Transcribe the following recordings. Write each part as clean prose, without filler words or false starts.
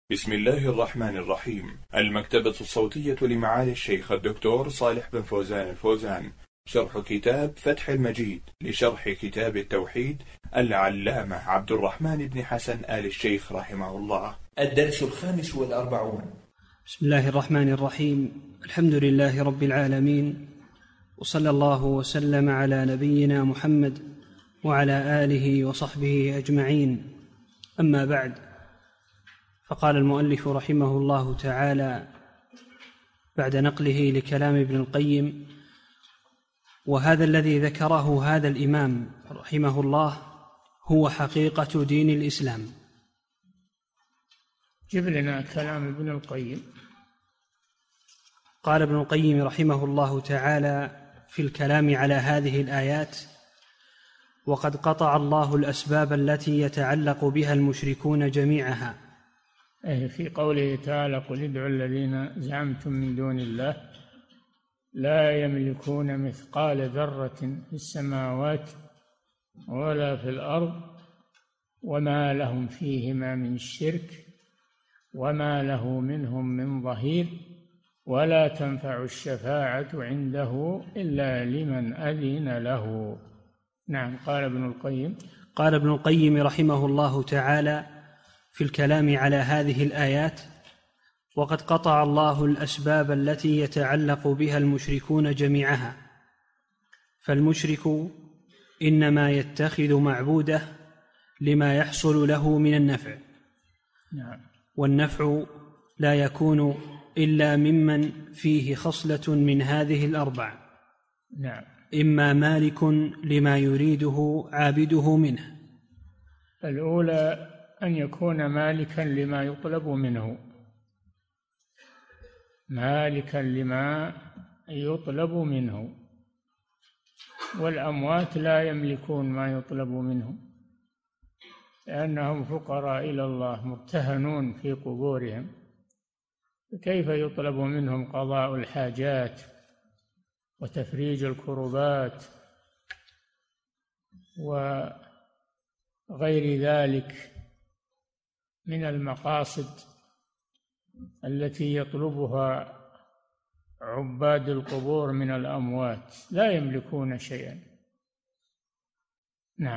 بسم الله الرحمن الرحيم. المكتبة الصوتية لمعالي الشيخ الدكتور صالح بن فوزان الفوزان، شرح كتاب فتح المجيد لشرح كتاب التوحيد العلامة عبد الرحمن بن حسن آل الشيخ رحمه الله. الدرس 45. بسم الله الرحمن الرحيم. الحمد لله رب العالمين، وصلى الله وسلم على نبينا محمد وعلى آله وصحبه أجمعين. أما بعد، فقال المؤلف رحمه الله تعالى بعد نقله لكلام ابن القيم: وهذا الذي ذكره هذا الإمام رحمه الله هو حقيقة دين الإسلام. جب لنا كلام ابن القيم. قال ابن القيم رحمه الله تعالى في الكلام على هذه الآيات: وقد قطع الله الأسباب التي يتعلق بها المشركون جميعها. في قوله تعالى: قل ادعوا الذين زعمتم من دون الله لا يملكون مثقال ذرة في السماوات ولا في الأرض وما لهم فيهما من شرك وما له منهم من ظهير ولا تنفع الشفاعة عنده إلا لمن أذن له. نعم. قال ابن القيم رحمه الله تعالى في الكلام على هذه الآيات: وقد قطع الله الأسباب التي يتعلق بها المشركون جميعها. فالمشرك إنما يتخذ معبوده لما يحصل له من النفع، والنفع لا يكون إلا ممن فيه خصلة من هذه الأربع: إما مالك لما يريده عابده منه. الأولى أن يكون مالكا لما يطلب منه، مالكا لما يطلب منه، والأموات لا يملكون ما يطلب منهم لأنهم فقراء إلى الله مرتهنون في قبورهم، كيف يطلب منهم قضاء الحاجات وتفريج الكربات وغير ذلك من المقاصد التي يطلبها عباد القبور من الأموات؟ لا يملكون شيئا. نعم.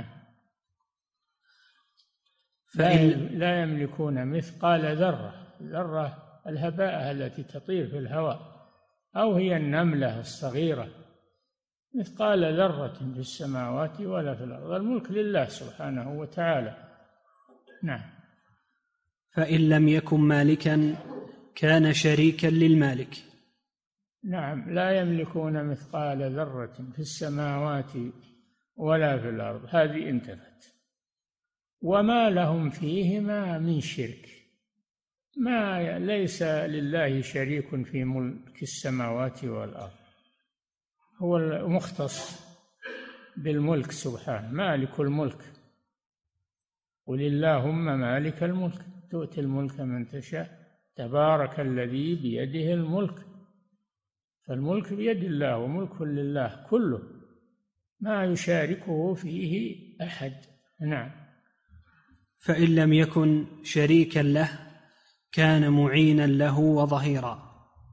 لا يملكون مثقال ذرة الهباء التي تطير في الهواء، أو هي النملة الصغيرة، مثقال ذرة في السماوات ولا في الأرض. الملك لله سبحانه وتعالى. نعم. فإن لم يكن مالكا كان شريكا للمالك. نعم. لا يملكون مثقال ذرة في السماوات ولا في الأرض، هذه انتفت. وما لهم فيهما من شرك، ما ليس لله شريك في ملك السماوات والأرض، هو المختص بالملك سبحانه، مالك الملك. قل اللهم مالك الملك تؤتي الملك من تشاء تبارك الذي بيده الملك. فالملك بيد الله وملك لله كله، ما يشاركه فيه أحد. نعم. فإن لم يكن شريكا له كان معينا له وظهيرا.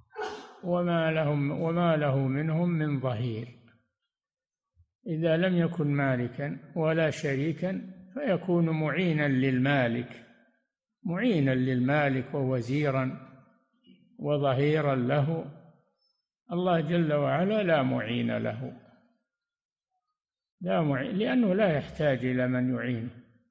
وما له منهم من ظهير. إذا لم يكن مالكا ولا شريكا فيكون معينا للمالك ووزيرا وظهيرا له. الله جل وعلا لا معين له، لأنه لا يحتاج إلى من يعينه،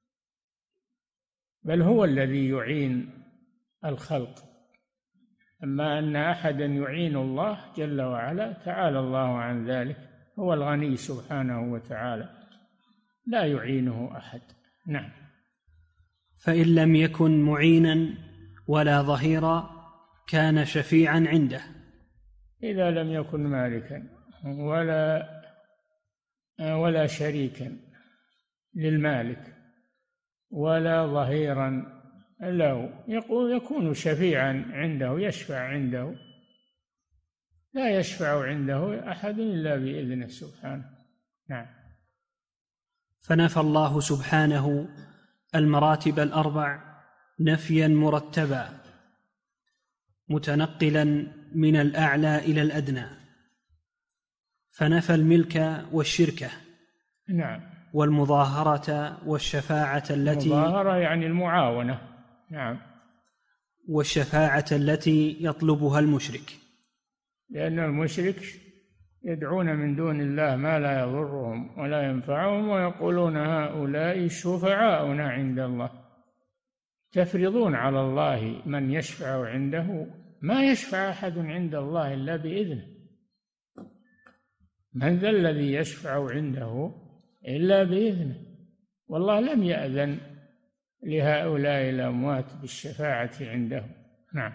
بل هو الذي يعين الخلق. أما أن أحدا يعين الله جل وعلا تعالى الله عن ذلك، هو الغني سبحانه وتعالى، لا يعينه أحد. نعم. فإن لم يكن معينا ولا ظهيرا كان شفيعا عنده. إذا لم يكن مالكا ولا شريكا للمالك ولا ظهيرا له، يكون شفيعا عنده، يشفع عنده، لا يشفع عنده أحد إلا بإذنه سبحانه. نعم. فنفى الله سبحانه المراتب الأربع نفيا مرتبا متنقلا من الأعلى إلى الأدنى، فنفى الملك والشركة نعم، والمظاهرة والشفاعة التي المظاهرة يعني المعاونة، نعم، والشفاعة التي يطلبها المشرك، لأن المشرك يدعون من دون الله ما لا يضرهم ولا ينفعهم ويقولون هؤلاء شفعاؤنا عند الله، تفرضون على الله من يشفع عنده، ما يشفع أحد عند الله إلا بإذنه، من ذا الذي يشفع عنده إلا بإذنه، والله لم يأذن لهؤلاء الأموات بالشفاعة عنده. نعم.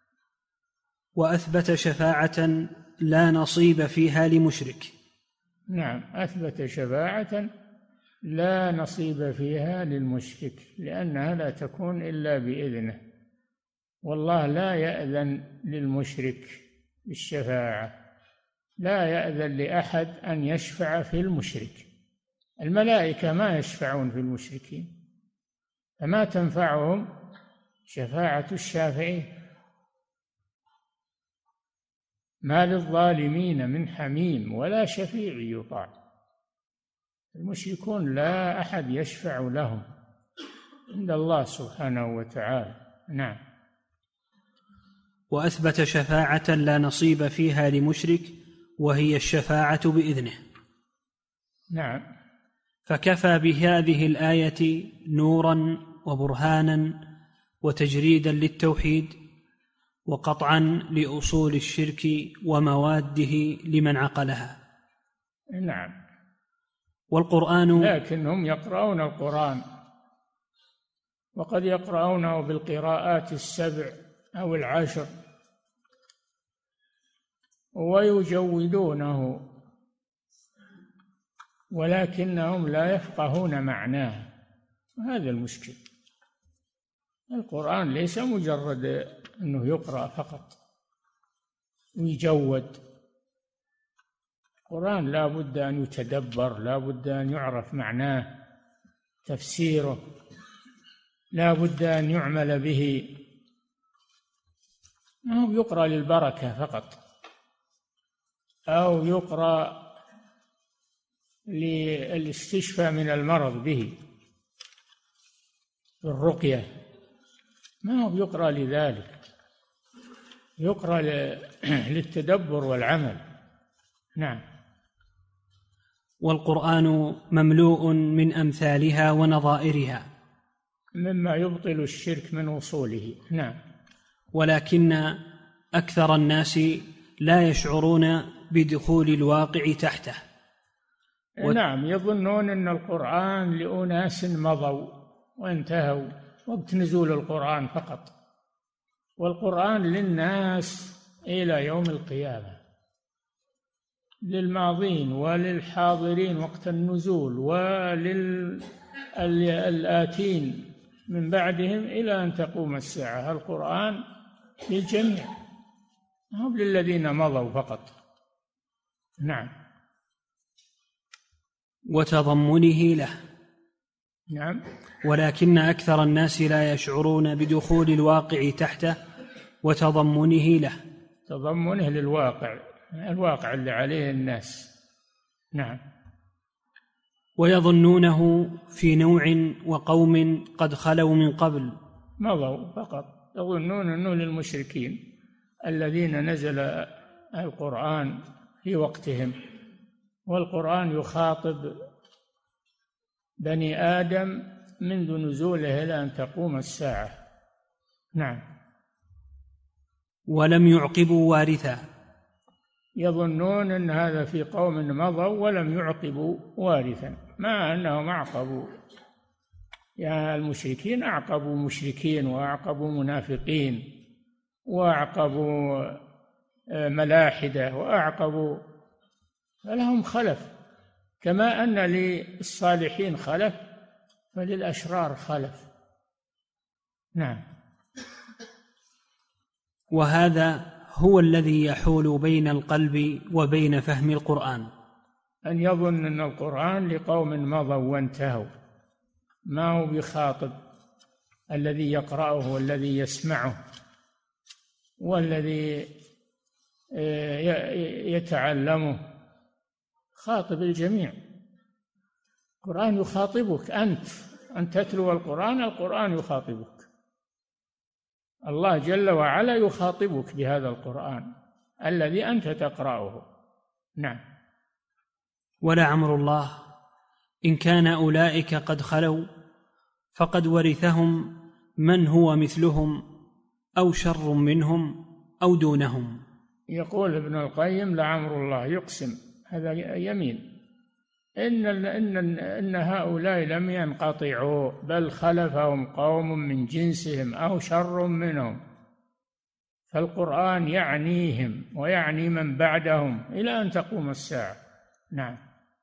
وأثبت شفاعة لا نصيب فيها لمشرك. نعم، أثبت شفاعة لا نصيب فيها للمشرك، لأنها لا تكون إلا بإذنه، والله لا يأذن للمشرك بالشفاعة، لا يأذن لأحد أن يشفع في المشرك، الملائكة ما يشفعون في المشركين، فما تنفعهم شفاعة الشافعين. ما للظالمين من حميم ولا شفيع يطاع، المشركون لا أحد يشفع لهم عند الله سبحانه وتعالى. نعم. وأثبت شفاعة لا نصيب فيها لمشرك وهي الشفاعة بإذنه. نعم. فكفى بهذه الآية نورا وبرهانا وتجريدا للتوحيد وقطعا لأصول الشرك ومواده لمن عقلها. نعم. والقرآن، لكنهم يقرؤون القرآن، وقد يقرؤونه بالقراءات السبع أو العشر ويجودونه، ولكنهم لا يفقهون معناه، وهذا المشكل. القرآن ليس مجرد أنه يقرأ فقط ويجود، القرآن لا بد أن يتدبر، لا بد أن يعرف معناه، تفسيره، لا بد أن يعمل به، ما هو يقرأ للبركة فقط أو يقرأ للاستشفاء من المرض به بالرقية، ما هو يقرأ لذلك، يقرأ للتدبر والعمل. نعم. والقرآن مملوء من أمثالها ونظائرها مما يبطل الشرك من وصوله. نعم. ولكن أكثر الناس لا يشعرون بدخول الواقع تحته. نعم، يظنون أن القرآن لأناس مضوا وانتهوا وقت نزول القرآن فقط، والقرآن للناس إلى يوم القيامة، للماضين وللحاضرين وقت النزول وللآتين من بعدهم إلى أن تقوم الساعة. القرآن للجميع، هم للذين مضوا فقط. نعم. وتضمنه له. نعم. ولكن أكثر الناس لا يشعرون بدخول الواقع تحته وتضمنه له، تضمنه للواقع، الواقع اللي عليه الناس. نعم. ويظنونه في نوع وقوم قد خلوا من قبل، مضوا فقط، يظنون أنه للمشركين الذين نزل القرآن في وقتهم، والقرآن يخاطب بني آدم منذ نزوله إلى أن تقوم الساعة. نعم. ولم يعقبوا وارثا، يظنون أن هذا في قوم مضوا ولم يعقبوا وارثا، مع أنهم أعقبوا، يعني المشركين أعقبوا مشركين وأعقبوا منافقين وأعقبوا ملاحدة وأعقبوا، فلهم خلف، كما أن للصالحين خلف فللأشرار خلف. نعم. وهذا هو الذي يحول بين القلب وبين فهم القرآن، أن يظن أن القرآن لقوم مضوا وانتهوا، ما هو بخاطب الذي يقرأه والذي يسمعه والذي يتعلمه. خاطب الجميع. القرآن يخاطبك أنت تتلو القرآن يخاطبك. الله جل وعلا يخاطبك بهذا القرآن الذي أنت تقرأه. نعم. ولعمر الله إن كان أولئك قد خلوا فقد ورثهم من هو مثلهم أو شر منهم أو دونهم. يقول ابن القيم لعمر الله، يقسم، هذا يمين، إن هؤلاء لم ينقطعوا بل خلفهم قوم من جنسهم أو شر منهم، فالقرآن يعنيهم ويعني من بعدهم إلى أن تقوم الساعة. نعم.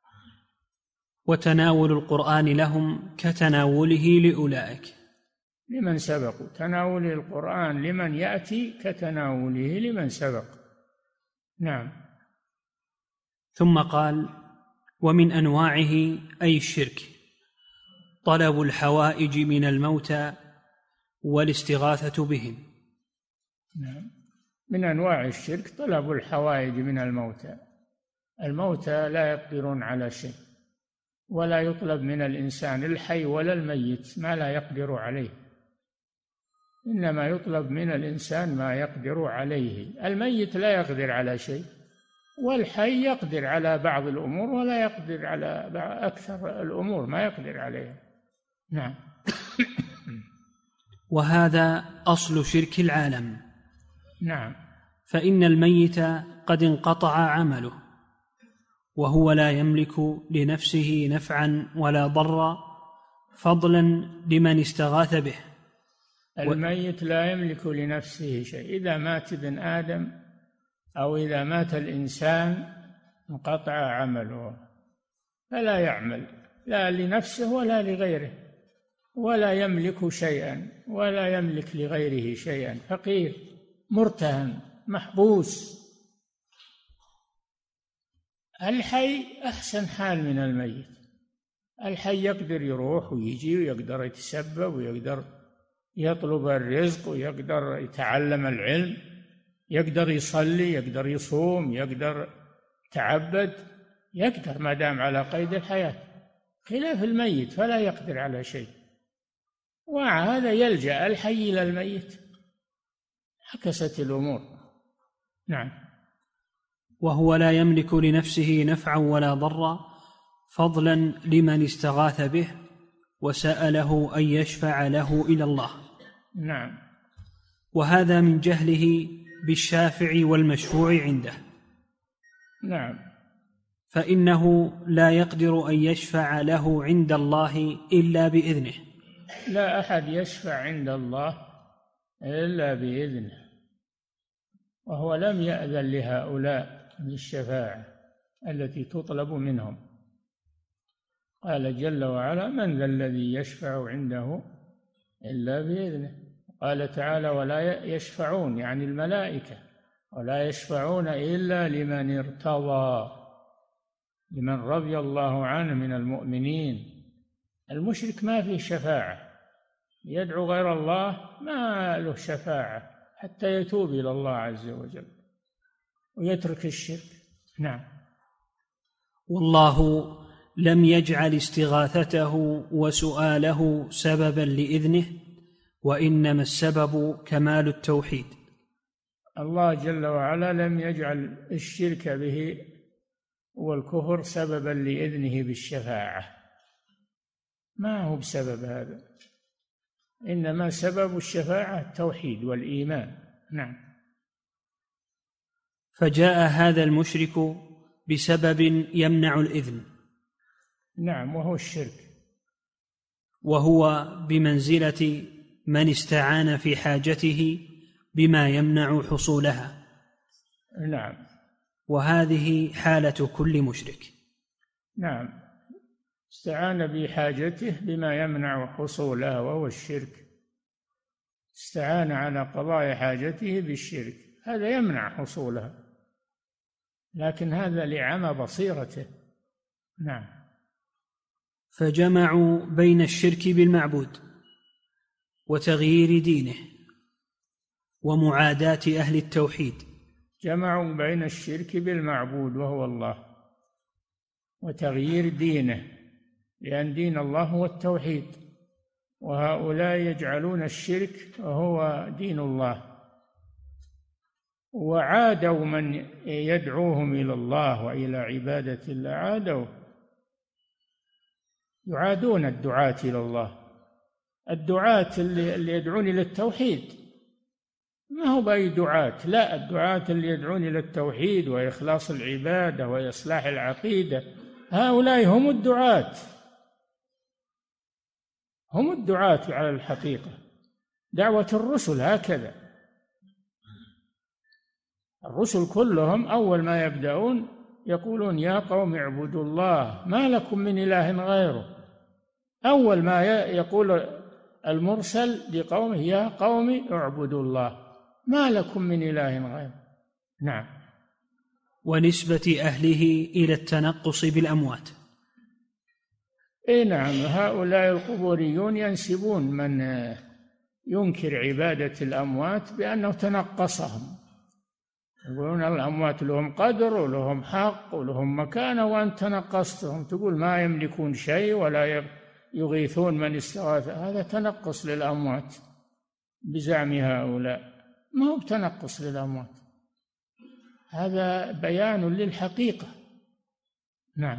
وتناول القرآن لهم كتناوله لأولئك لمن سبقوا. تناول القرآن لمن يأتي كتناوله لمن سبق. نعم. ثم قال: ومن أنواعه أي الشرك طلب الحوائج من الموتى والاستغاثة بهم. نعم. من أنواع الشرك طلب الحوائج من الموتى. الموتى لا يقدرون على شيء، ولا يطلب من الإنسان الحي ولا الميت ما لا يقدر عليه، إنما يطلب من الإنسان ما يقدر عليه. الميت لا يقدر على شيء، والحي يقدر على بعض الأمور ولا يقدر على أكثر الأمور، ما يقدر عليها. نعم. وهذا أصل شرك العالم. نعم. فإن الميت قد انقطع عمله وهو لا يملك لنفسه نفعا ولا ضرا، فضلا لمن استغاث به. الميت لا يملك لنفسه شيء. إذا مات ابن آدم أو إذا مات الإنسان انقطع عمله، فلا يعمل لا لنفسه ولا لغيره، ولا يملك شيئا ولا يملك لغيره شيئا، فقير مرتهن محبوس. الحي أحسن حال من الميت. الحي يقدر يروح ويجي، ويقدر يتسبب، ويقدر يطلب الرزق، ويقدر يتعلم العلم، يقدر يصلي، يقدر يصوم، يقدر يتعبد، يقدر ما دام على قيد الحياة، خلاف الميت فلا يقدر على شيء. ومع هذا يلجأ الحي إلى الميت. عكست الأمور. نعم. وهو لا يملك لنفسه نفعا ولا ضرا، فضلا لمن استغاث به وسأله أن يشفع له إلى الله. نعم. وهذا من جهله بالشافع والمشفوع عنده. نعم. فإنه لا يقدر أن يشفع له عند الله إلا بإذنه. لا أحد يشفع عند الله إلا بإذنه، وهو لم يأذن لهؤلاء بالشفاعة التي تطلب منهم. قال جل وعلا: من ذا الذي يشفع عنده إلا بإذنه. قال تعالى: ولا يشفعون، يعني الملائكة، ولا يشفعون إلا لمن ارتضى، لمن رضي الله عنه من المؤمنين. المشرك ما فيه شفاعة، يدعو غير الله ما له شفاعة حتى يتوب إلى الله عز وجل ويترك الشرك. نعم. والله لم يجعل استغاثته وسؤاله سببا لإذنه، وإنما السبب كمال التوحيد. الله جل وعلا لم يجعل الشرك به والكفر سببا لإذنه بالشفاعة، ما هو بسبب هذا، إنما سبب الشفاعة التوحيد والإيمان. نعم. فجاء هذا المشرك بسبب يمنع الإذن. نعم. وهو الشرك، وهو بمنزلة من استعان في حاجته بما يمنع حصولها. نعم. وهذه حالة كل مشرك. نعم. استعان بحاجته بما يمنع حصولها وهو الشرك. استعان على قضاء حاجته بالشرك، هذا يمنع حصولها، لكن هذا لعمى بصيرته. نعم. فجمعوا بين الشرك بالمعبود وتغيير دينه ومعاداة أهل التوحيد. جمعوا بين الشرك بالمعبود وهو الله وتغيير دينه، لأن دين الله هو التوحيد، وهؤلاء يجعلون الشرك وهو دين الله، وعادوا من يدعوهم إلى الله وإلى عبادة الله، يعادون الدعاة إلى الله. الدعاة اللي يدعون إلى التوحيد ما هو بأي دعاة، لا، الدعاة اللي يدعون إلى التوحيد وإخلاص العبادة وإصلاح العقيدة، هؤلاء هم الدعاة، هم الدعاة على الحقيقة. دعوة الرسل هكذا، الرسل كلهم أول ما يبدأون يقولون يا قوم اعبدوا الله ما لكم من إله غيره. أول ما يقول المرسل لقومه يا قوم اعبدوا الله ما لكم من إله غيره. نعم. ونسبة أهله إلى التنقص بالأموات. نعم، هؤلاء القبوريون ينسبون من ينكر عبادة الأموات بأنه تنقصهم، يقولون الأموات لهم قدر ولهم حق ولهم مكانة وأنت تنقصتهم، تقول ما يملكون شيء ولا يغيثون من استغاث. هذا تنقص للأموات بزعم هؤلاء، ما هو تنقص للأموات، هذا بيان للحقيقة. نعم.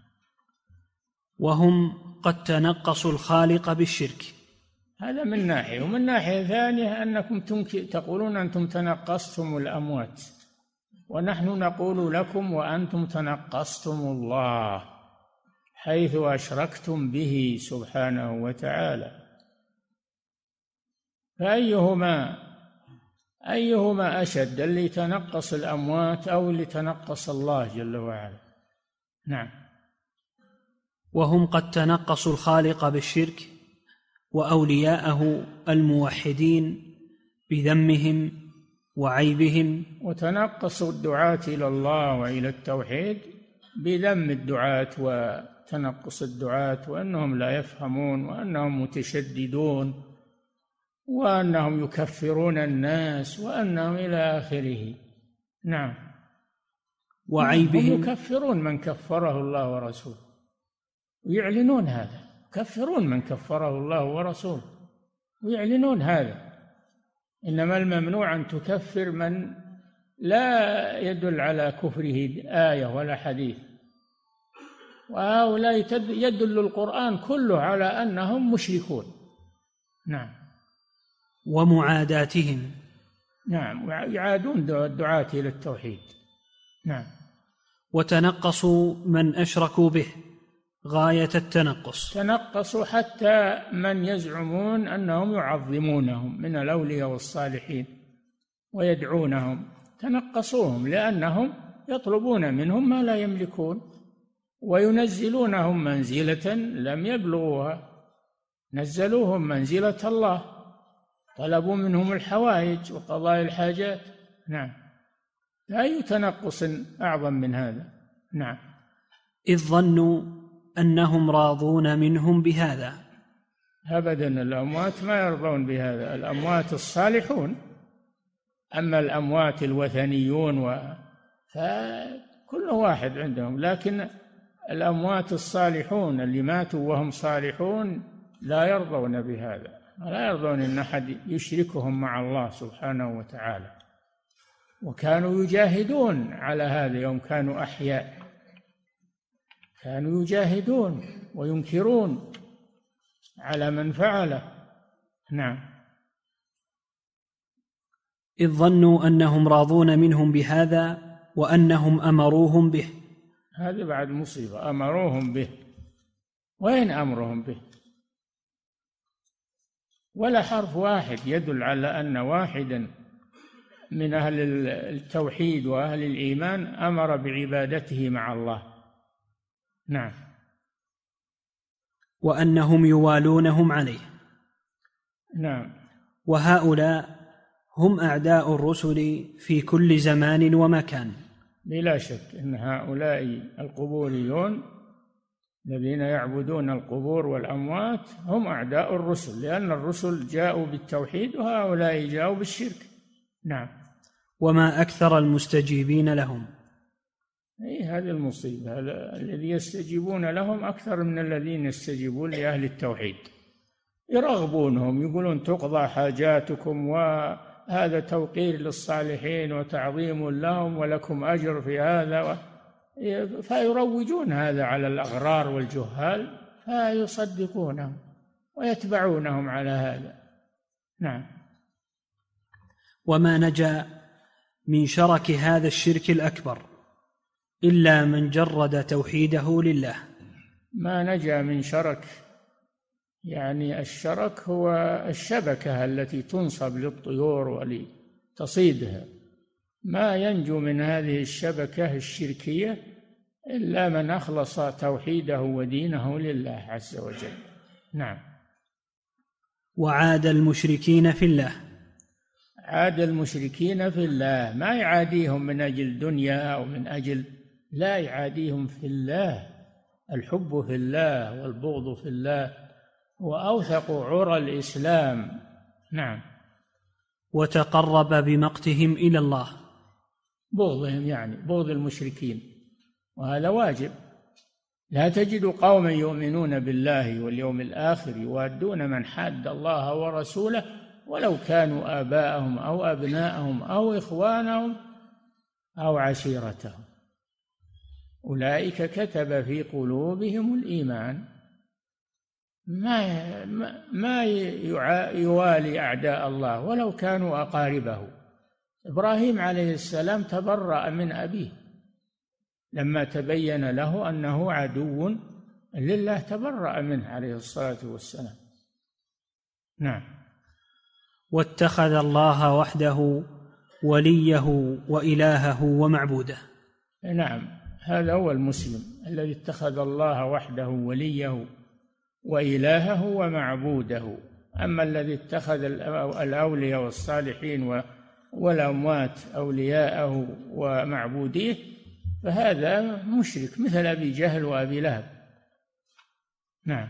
وهم قد تنقصوا الخالق بالشرك. هذا من ناحية، ومن ناحية ثانية أنكم تقولون أنتم تنقصتم الأموات، ونحن نقول لكم وأنتم تنقصتم الله حيث أشركتم به سبحانه وتعالى. فأيهما أشد، اللي تنقص الأموات أو اللي تنقص الله جل وعلا؟ نعم. وهم قد تنقصوا الخالق بالشرك وأولياءه الموحدين بذمهم وعيبهم، وتنقصوا الدعاة إلى الله وإلى التوحيد بذم الدعاة وتنقص الدعاة، وأنهم لا يفهمون وأنهم متشددون وأنهم يكفرون الناس وأنهم إلى آخره. نعم. وعيبهم، هم يكفرون من كفره الله ورسوله ويعلنون هذا، يكفرون من كفره الله ورسوله ويعلنون هذا. إنما الممنوع أن تكفر من لا يدل على كفره آية ولا حديث، وهؤلاء يدل القرآن كله على أنهم مشركون. نعم. ومعاداتهم. نعم، يعادون الدعاة إلى التوحيد. نعم. وتنقصوا من أشركوا به غاية التنقص، تنقصوا حتى من يزعمون أنهم يعظمونهم من الأولياء والصالحين ويدعونهم، تنقصوهم لأنهم يطلبون منهم ما لا يملكون وينزلونهم منزلة لم يبلغوها، نزلوهم منزلة الله، طلبوا منهم الحوائج وقضاء الحاجات. نعم. لا أي تنقص أعظم من هذا. نعم. إذ ظنوا أنهم راضون منهم بهذا. أبدا، الأموات ما يرضون بهذا، الأموات الصالحون. أما الأموات الوثنيون فكل واحد عندهم، لكن الأموات الصالحون اللي ماتوا وهم صالحون لا يرضون بهذا، لا يرضون أن أحد يشركهم مع الله سبحانه وتعالى. وكانوا يجاهدون على هذا يوم كانوا أحياء، كانوا يجاهدون وينكرون على من فعله. نعم. إذ ظنوا أنهم راضون منهم بهذا وأنهم أمروهم به. هذه بعد مصيبة، أمروهم به. وين أمرهم به؟ ولا حرف واحد يدل على أن واحدا من أهل التوحيد وأهل الإيمان أمر بعبادته مع الله. نعم. وأنهم يوالونهم عليه. نعم. وهؤلاء هم أعداء الرسل في كل زمان ومكان. بلا شك أن هؤلاء القبوريون الذين يعبدون القبور والأموات هم أعداء الرسل، لأن الرسل جاءوا بالتوحيد وهؤلاء جاءوا بالشرك. نعم. وما أكثر المستجيبين لهم. هذه المصيبة، الذي يستجيبون لهم أكثر من الذين يستجيبون لأهل التوحيد، يرغبونهم، يقولون تقضى حاجاتكم وهذا توقير للصالحين وتعظيم لهم ولكم أجر في هذا، فيروجون هذا على الأغرار والجهال فيصدقونهم ويتبعونهم على هذا. نعم. وما نجا من شرك هذا الشرك الأكبر إلا من جرد توحيده لله. ما نجا من شرك، يعني الشرك هو الشبكة التي تنصب للطيور ولتصيدها، ما ينجو من هذه الشبكة الشركية إلا من أخلص توحيده ودينه لله عز وجل. نعم. وعاد المشركين في الله. عاد المشركين في الله، ما يعاديهم من أجل دنيا أو من أجل، لا، يعاديهم في الله. الحب في الله والبغض في الله هو أوثق عرى الإسلام. نعم. وتقرب بمقتهم إلى الله. بغضهم يعني بغض المشركين، وهذا واجب. لا تجد قوما يؤمنون بالله واليوم الآخر يوادون من حاد الله ورسوله ولو كانوا آباءهم أو أبناءهم أو إخوانهم أو عشيرتهم، أولئك كتب في قلوبهم الإيمان. ما يوالي أعداء الله ولو كانوا أقاربه. إبراهيم عليه السلام تبرأ من أبيه لما تبين له أنه عدو لله، تبرأ منه عليه الصلاة والسلام. نعم. واتخذ الله وحده وليه وإلهه ومعبوده. نعم، هذا هو المسلم الذي اتخذ الله وحده وليه وإلهه ومعبوده. أما الذي اتخذ الأولياء والصالحين والأموات أولياءه ومعبوديه فهذا مشرك مثل أبي جهل وأبي لهب. نعم.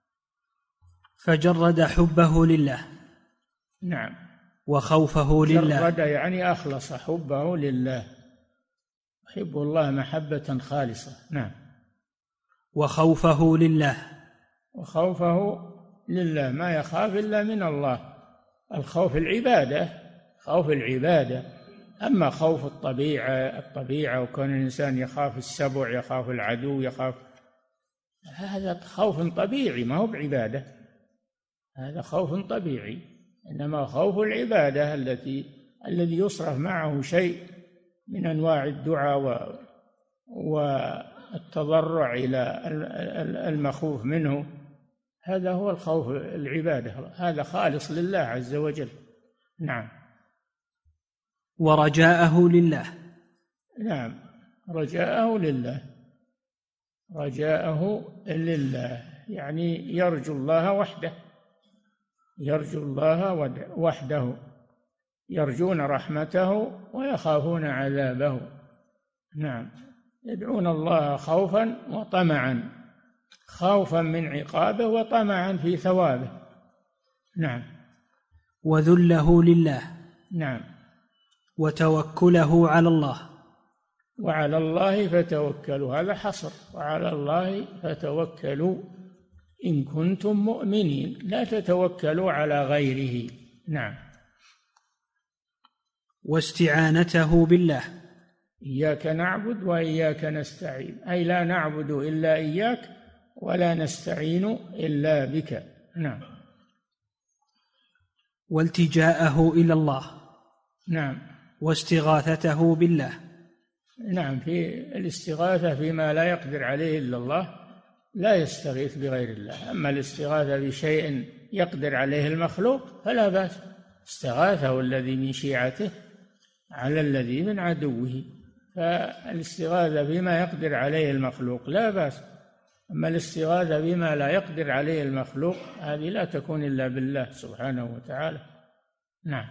فجرد حبه لله. نعم. وخوفه لله. جرد يعني أخلص حبه لله، يحب الله محبة خالصة. نعم. وخوفه لله. وخوفه لله، ما يخاف إلا من الله. الخوف العبادة، خوف العبادة. أما خوف الطبيعة وكون الإنسان يخاف السبع، يخاف العدو، يخاف، هذا خوف طبيعي ما هو بعبادة، هذا خوف طبيعي. إنما خوف العبادة الذي يصرف معه شيء من أنواع الدعاء والتضرع إلى المخوف منه، هذا هو الخوف العبادة، هذا خالص لله عز وجل. نعم. ورجاءه لله. نعم، رجاءه لله، رجاءه لله يعني يرجو الله وحده، يرجو الله وحده، يرجون رحمته ويخافون عذابه. نعم، يدعون الله خوفا وطمعا، خوفا من عقابه وطمعا في ثوابه. نعم. وذله لله. نعم. وتوكله على الله. وعلى الله فتوكلوا، هذا حصر، وعلى الله فتوكلوا إن كنتم مؤمنين، لا تتوكلوا على غيره. نعم. واستعانته بالله. إياك نعبد وإياك نستعين، أي لا نعبد إلا إياك ولا نستعين إلا بك. نعم. والتجاءه إلى الله. نعم. واستغاثته بالله. نعم، في الاستغاثة فيما لا يقدر عليه إلا الله لا يستغيث بغير الله، أما الاستغاثة بشيء يقدر عليه المخلوق فلا بأس، استغاثه الذي من شيعته على الذي من عدوه، فالاستغاثة بما يقدر عليه المخلوق لا بأس، أما الاستغاثة بما لا يقدر عليه المخلوق هذه لا تكون إلا بالله سبحانه وتعالى. نعم.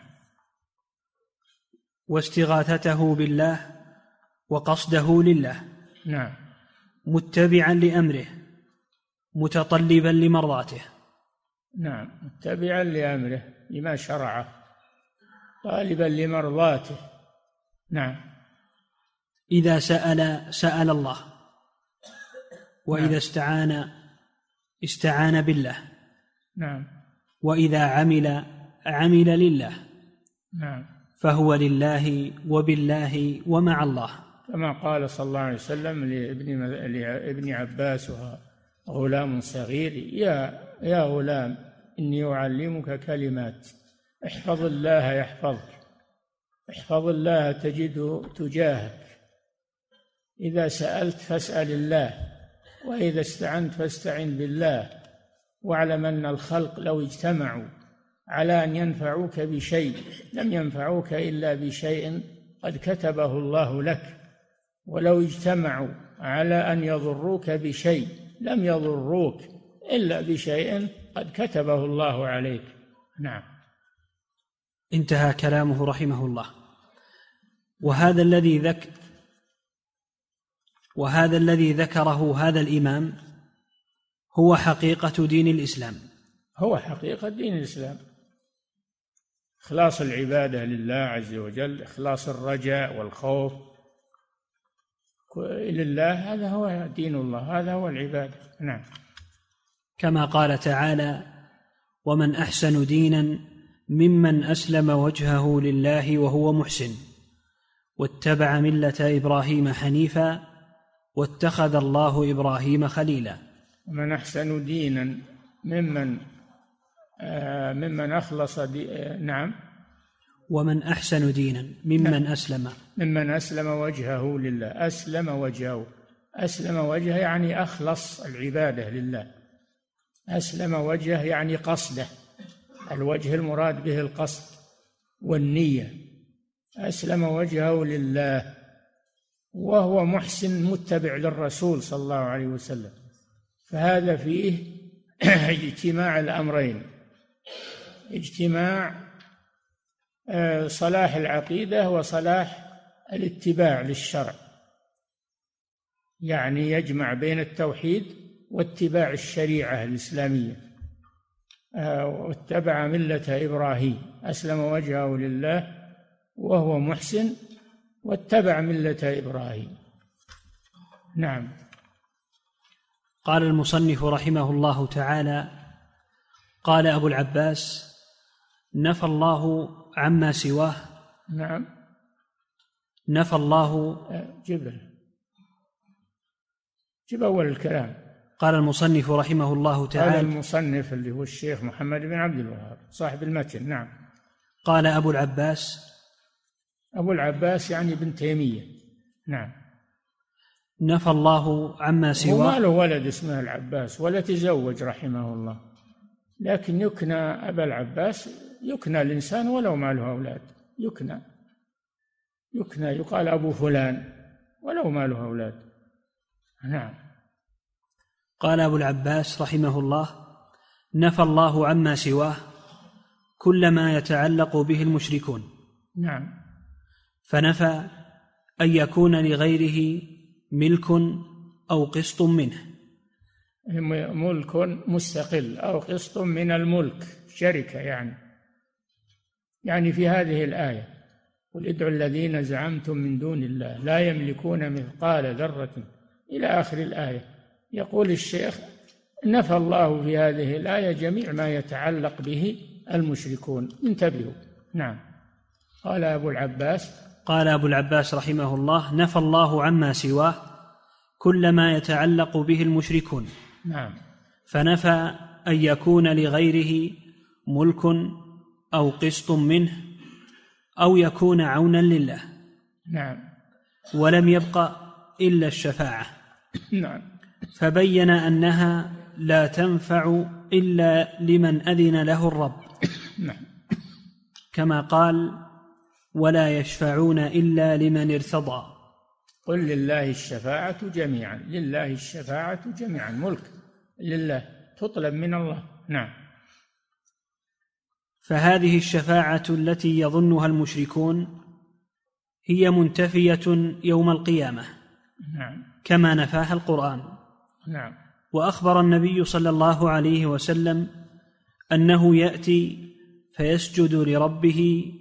واستغاثته بالله وقصده لله. نعم. متبعا لأمره متطلبا لمرضاته. نعم، متبعا لأمره لما شرعه، طالبا لمرضاته. نعم. إذا سأل الله، وإذا نعم. استعان بالله. نعم. وإذا عمل لله. نعم. فهو لله وبالله ومع الله، كما قال صلى الله عليه وسلم لابن عباس وغلام صغير: يا غلام إني أعلمك كلمات، احفظ الله يحفظك، احفظ الله تجده تجاهك، إذا سألت فاسأل الله، وإذا استعنت فاستعن بالله، واعلم أن الخلق لو اجتمعوا على أن ينفعوك بشيء لم ينفعوك إلا بشيء قد كتبه الله لك، ولو اجتمعوا على أن يضروك بشيء لم يضروك إلا بشيء قد كتبه الله عليك. نعم. انتهى كلامه رحمه الله. وهذا الذي ذكره هذا الإمام هو حقيقة دين الإسلام. هو حقيقة دين الإسلام، إخلاص العبادة لله عز وجل، إخلاص الرجاء والخوف لله، هذا هو دين الله، هذا هو العبادة. نعم. كما قال تعالى: ومن أحسن دينا ممن أسلم وجهه لله وهو محسن واتبع ملة إبراهيم حنيفا واتخذ الله إبراهيم خليلا. ومن أحسن دينا ممن أخلص نعم. ومن أحسن دينا ممن أسلم وجهه لله. أسلم وجهه يعني أخلص العبادة لله. أسلم وجهه يعني قصده، الوجه المراد به القصد والنية. أسلم وجهه لله وهو محسن متبع للرسول صلى الله عليه وسلم، فهذا فيه اجتماع الأمرين، اجتماع صلاح العقيدة وصلاح الاتباع للشرع، يعني يجمع بين التوحيد واتباع الشريعة الإسلامية. واتبع ملة إبراهيم، أسلم وجهه لله وهو محسن واتبع ملة إبراهيم. نعم. قال المصنف رحمه الله تعالى: قال أبو العباس: نفى الله عما سواه. نعم. نفى الله. جب أول الكلام. قال المصنف رحمه الله تعالى. قال المصنف اللي هو الشيخ محمد بن عبد الوهاب صاحب المتن. نعم. قال أبو العباس. أبو العباس يعني ابن تيمية. نعم. نفى الله عما سواه. وما له ولد اسمه العباس ولا تزوج رحمه الله، لكن يكنى أبا العباس، يكنى الإنسان ولو ما له أولاد، يكنى يقال أبو فلان ولو ما له أولاد. نعم. قال أبو العباس رحمه الله: نفى الله عما سواه كل ما يتعلق به المشركون. نعم. فنفى أن يكون لغيره ملك أو قسط منه، ملك مستقل أو قسط من الملك، شركة يعني في هذه الآية: قل ادعوا الذين زعمتم من دون الله لا يملكون مثقال ذرة إلى آخر الآية. يقول الشيخ: نفى الله في هذه الآية جميع ما يتعلق به المشركون، انتبهوا. نعم. قال أبو العباس رحمه الله: نفى الله عما سواه كل ما يتعلق به المشركون. نعم. فنفى أن يكون لغيره ملك أو قسط منه أو يكون عونا لله. نعم. ولم يبق إلا الشفاعة. نعم. فبين أنها لا تنفع إلا لمن أذن له الرب. نعم. كما قال: ولا يشفعون إلا لمن ارتضى. قل لله الشفاعة جميعا، لله الشفاعة جميعا، ملك لله تطلب من الله. نعم. فهذه الشفاعة التي يظنها المشركون هي منتفية يوم القيامة. نعم. كما نفاها القرآن. نعم. وأخبر النبي صلى الله عليه وسلم أنه يأتي فيسجد لربه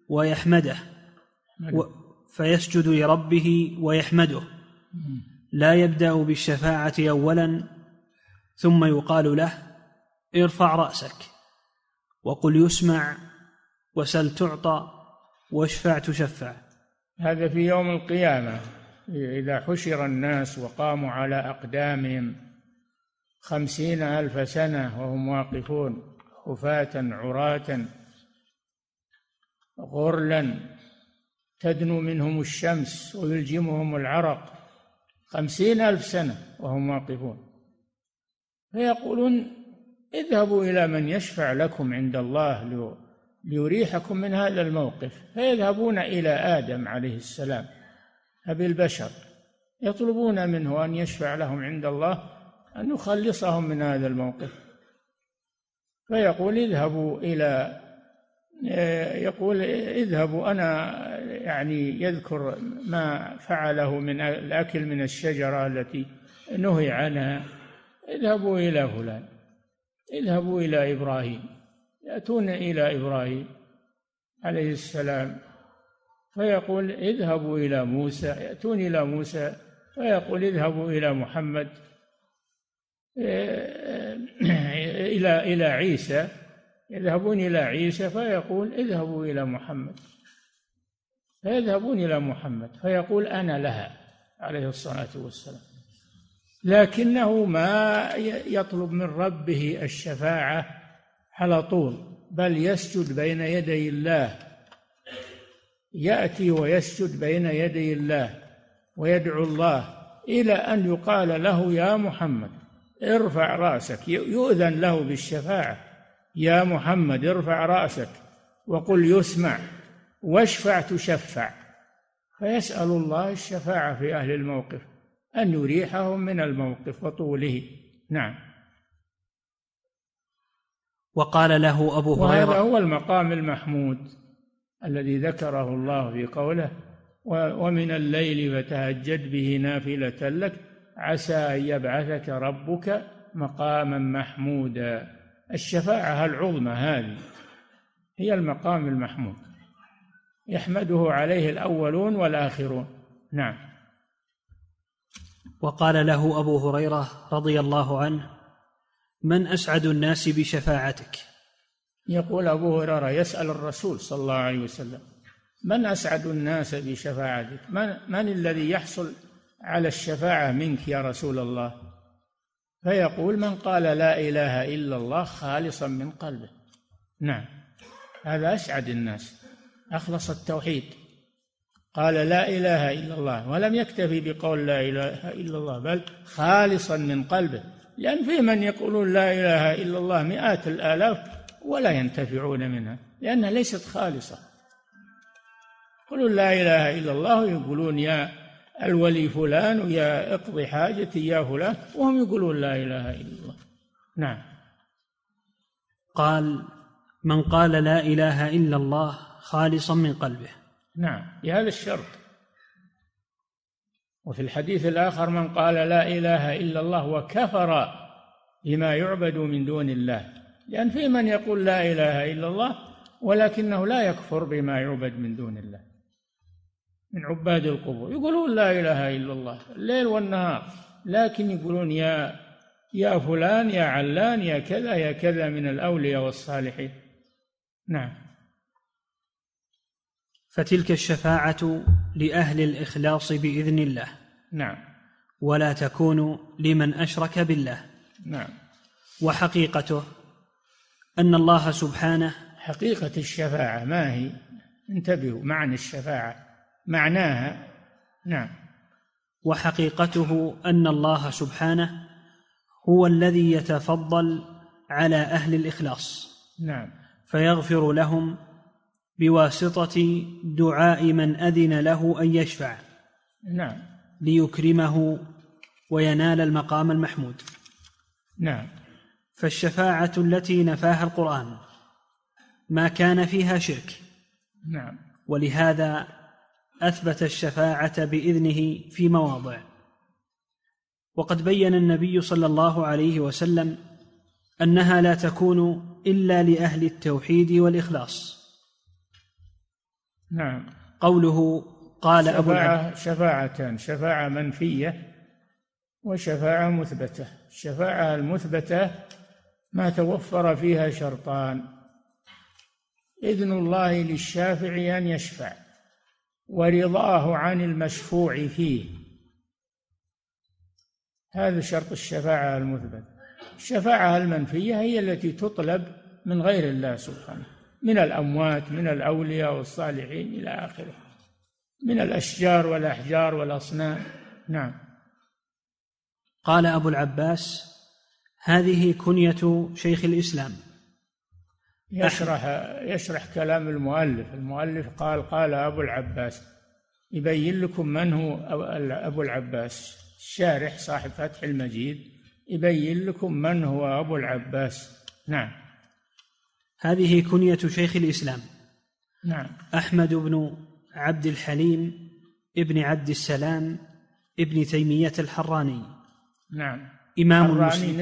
ويحمده لا يبدأ بالشفاعة أولا، ثم يقال له: ارفع رأسك وقل يسمع وسل تعطى واشفع تشفع. هذا في يوم القيامة إذا حشر الناس وقاموا على أقدامهم 50,000 سنة وهم واقفون حفاة عراة غرلا تدنو منهم الشمس ويلجمهم العرق، 50,000 سنة وهم واقفون، فيقولون: اذهبوا إلى من يشفع لكم عند الله ليريحكم من هذا الموقف. فيذهبون إلى آدم عليه السلام أبي البشر، يطلبون منه أن يشفع لهم عند الله أن يخلصهم من هذا الموقف. فيقول: اذهبوا أنا يعني يذكر ما فعله من الأكل من الشجرة التي نهي عنها. اذهبوا إلى فلان، اذهبوا إلى إبراهيم، يأتون إلى إبراهيم عليه السلام فيقول: اذهبوا إلى موسى، يأتون إلى موسى فيقول: اذهبوا إلى محمد، إلى عيسى، يذهبون إلى عيسى فيقول: اذهبوا إلى محمد، فيذهبون إلى محمد فيقول: أنا لها عليه الصلاة والسلام. لكنه ما يطلب من ربه الشفاعة على طول، بل يسجد بين يدي الله، يأتي ويسجد بين يدي الله ويدعو الله إلى أن يقال له: يا محمد ارفع رأسك، يؤذن له بالشفاعة: يا محمد ارفع رأسك وقل يسمع واشفع تشفع. فيسأل الله الشفاعة في أهل الموقف أن يريحهم من الموقف وطوله. نعم. وقال له أبو هريرة: وهذا هو المقام المحمود الذي ذكره الله في قوله: ومن الليل فتهجد به نافلة لك عسى أن يبعثك ربك مقاما محمودا. الشفاعة العظمى هذه هي المقام المحمود يحمده عليه الأولون والآخرون. نعم. وقال له أبو هريرة رضي الله عنه: من أسعد الناس بشفاعتك؟ يقول أبو هريرة يسأل الرسول صلى الله عليه وسلم: من أسعد الناس بشفاعتك؟ من الذي يحصل على الشفاعة منك يا رسول الله؟ فيقول: من قال لا إله إلا الله خالصا من قلبه. نعم، هذا أسعد الناس، أخلص التوحيد، قال لا إله إلا الله ولم يكتفي بقول لا إله إلا الله بل خالصا من قلبه. لأن في من يقولون لا إله إلا الله مئات الآلاف ولا ينتفعون منها لأنها ليست خالصة. يقولون لا إله إلا الله ويقولون يا الولي فلان ويا اقضي حاجتي يا فلان، وهم يقولون لا إله إلا الله. نعم. قال: من قال لا إله إلا الله خالصا من قلبه. نعم، بهذا الشرط. وفي الحديث الآخر: من قال لا إله إلا الله وكفر بما يعبد من دون الله. لأن في من يقول لا إله إلا الله ولكنه لا يكفر بما يعبد من دون الله من عباد القبور، يقولون لا إله إلا الله الليل والنهار، لكن يقولون يا فلان يا علان يا كذا يا كذا من الأولياء والصالحين. نعم. فتلك الشفاعة لأهل الإخلاص بإذن الله. نعم. ولا تكون لمن أشرك بالله. نعم. وحقيقته أن الله سبحانه، حقيقة الشفاعة ما هي؟ انتبهوا، معنى الشفاعة معناها. نعم. وحقيقته أن الله سبحانه هو الذي يتفضل على أهل الإخلاص. نعم. فيغفر لهم بواسطة دعاء من أذن له أن يشفع. نعم. ليكرمه وينال المقام المحمود. نعم. فالشفاعة التي نفاها القرآن ما كان فيها شرك. نعم. ولهذا أثبت الشفاعة بإذنه في مواضع، وقد بين النبي صلى الله عليه وسلم أنها لا تكون إلا لأهل التوحيد والإخلاص. نعم. قوله قال أبو شفاعتان: شفاعة منفية وشفاعة مثبتة. الشفاعة المثبتة ما توفر فيها شرطان: إذن الله للشافع أن يشفع، ورضاه عن المشفوع فيه. هذا شرط الشفاعة المثبتة. الشفاعة المنفية هي التي تطلب من غير الله سبحانه، من الأموات، من الأولياء والصالحين إلى آخره، من الأشجار والأحجار والأصنام. نعم. قال أبو العباس: هذه كنية شيخ الإسلام. يشرح كلام المؤلف قال أبو العباس، يبين لكم من هو أبو العباس. الشارح صاحب فتح المجيد يبين لكم من هو أبو العباس. نعم. هذه كنية شيخ الإسلام. نعم. أحمد بن عبد الحليم ابن عبد السلام ابن تيمية الحراني. نعم. إمام حراني المسلمين.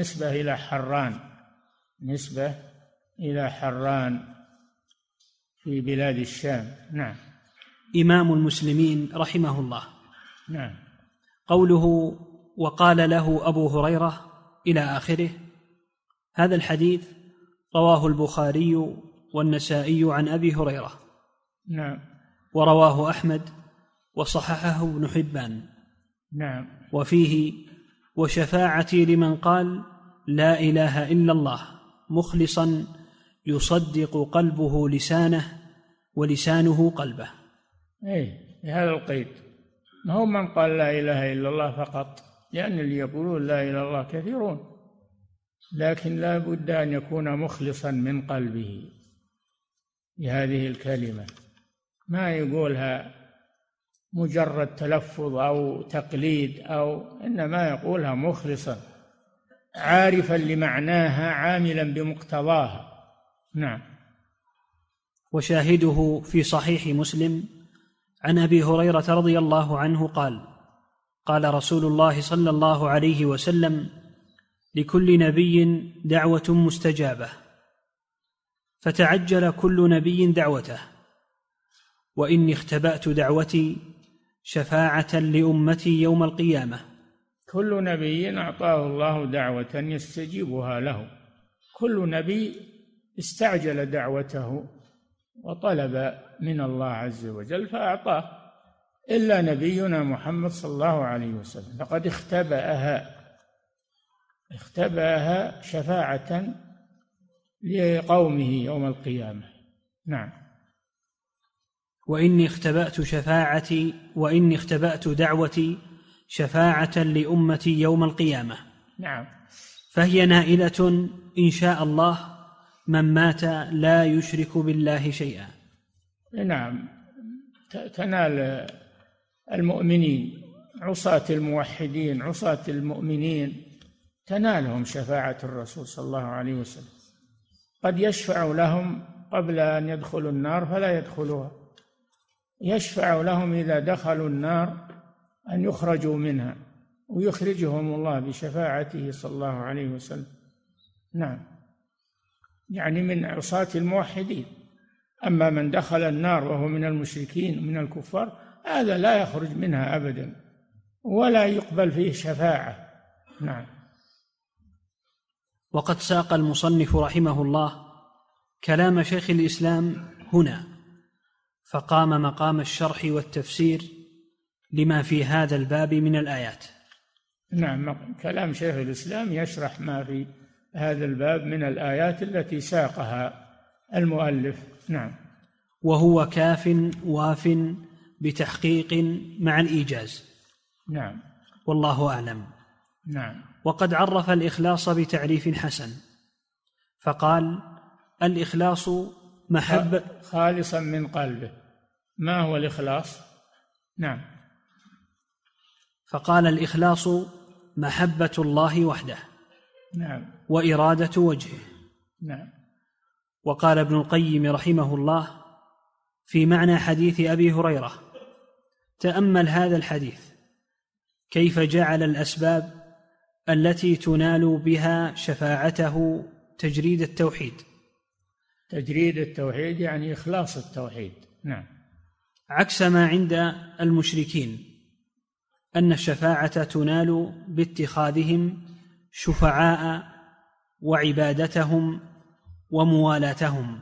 نسبة إلى حران في بلاد الشام. نعم. إمام المسلمين رحمه الله. نعم. قوله وقال له أبو هريرة إلى آخره، هذا الحديث رواه البخاري والنسائي عن أبي هريرة. نعم. ورواه أحمد وصححه ابن حبان. نعم. وفيه: وشفاعتي لمن قال لا إله إلا الله مخلصا يصدق قلبه لسانه ولسانه قلبه. هذا القيد، ما هو من قال لا إله إلا الله فقط، لأن اللي يقولون لا إله إلا الله كثيرون، لكن لا بد أن يكون مخلصا من قلبه لهذه الكلمة، ما يقولها مجرد تلفظ أو تقليد، إنما يقولها مخلصا عارفا لمعناها عاملا بمقتضاها. نعم. وشاهده في صحيح مسلم عن أبي هريرة رضي الله عنه قال: قال رسول الله صلى الله عليه وسلم: لكل نبي دعوة مستجابة، فتعجل كل نبي دعوته، وإني اختبأت دعوتي شفاعة لأمتي يوم القيامة. كل نبي أعطاه الله دعوة يستجيبها له، كل نبي استعجل دعوته وطلب من الله عز وجل فأعطاه، إلا نبينا محمد صلى الله عليه وسلم فقد اختبأها شفاعة لقومه يوم القيامة. نعم. وإني اختبأت دعوتي شفاعة لأمتي يوم القيامة. نعم. فهي نائلة إن شاء الله من مات لا يشرك بالله شيئا. نعم. تنال المؤمنين، عصاة الموحدين، عصاة المؤمنين، تنالهم شفاعة الرسول صلى الله عليه وسلم. قد يشفع لهم قبل أن يدخلوا النار فلا يدخلوها، يشفع لهم إذا دخلوا النار أن يخرجوا منها، ويخرجهم الله بشفاعته صلى الله عليه وسلم. نعم. يعني من عصاة الموحدين. أما من دخل النار وهو من المشركين من الكفار، هذا لا يخرج منها أبدا ولا يقبل فيه شفاعة. نعم. وقد ساق المصنف رحمه الله كلام شيخ الإسلام هنا، فقام مقام الشرح والتفسير لما في هذا الباب من الآيات. نعم. كلام شيخ الإسلام يشرح ما في هذا الباب من الآيات التي ساقها المؤلف. نعم. وهو كاف واف بتحقيق مع الإيجاز. نعم. والله أعلم. نعم. وقد عرف الإخلاص بتعريف حسن فقال: الإخلاص محبة خالصا من قلبه. ما هو الإخلاص؟ نعم. فقال: الإخلاص محبة الله وحده. نعم. وإرادة وجهه. نعم. وقال ابن القيم رحمه الله في معنى حديث أبي هريرة: تأمل هذا الحديث كيف جعل الأسباب التي تنال بها شفاعته تجريد التوحيد. تجريد التوحيد يعني إخلاص التوحيد. نعم. عكس ما عند المشركين أن الشفاعة تنال باتخاذهم شفعاء وعبادتهم وموالاتهم.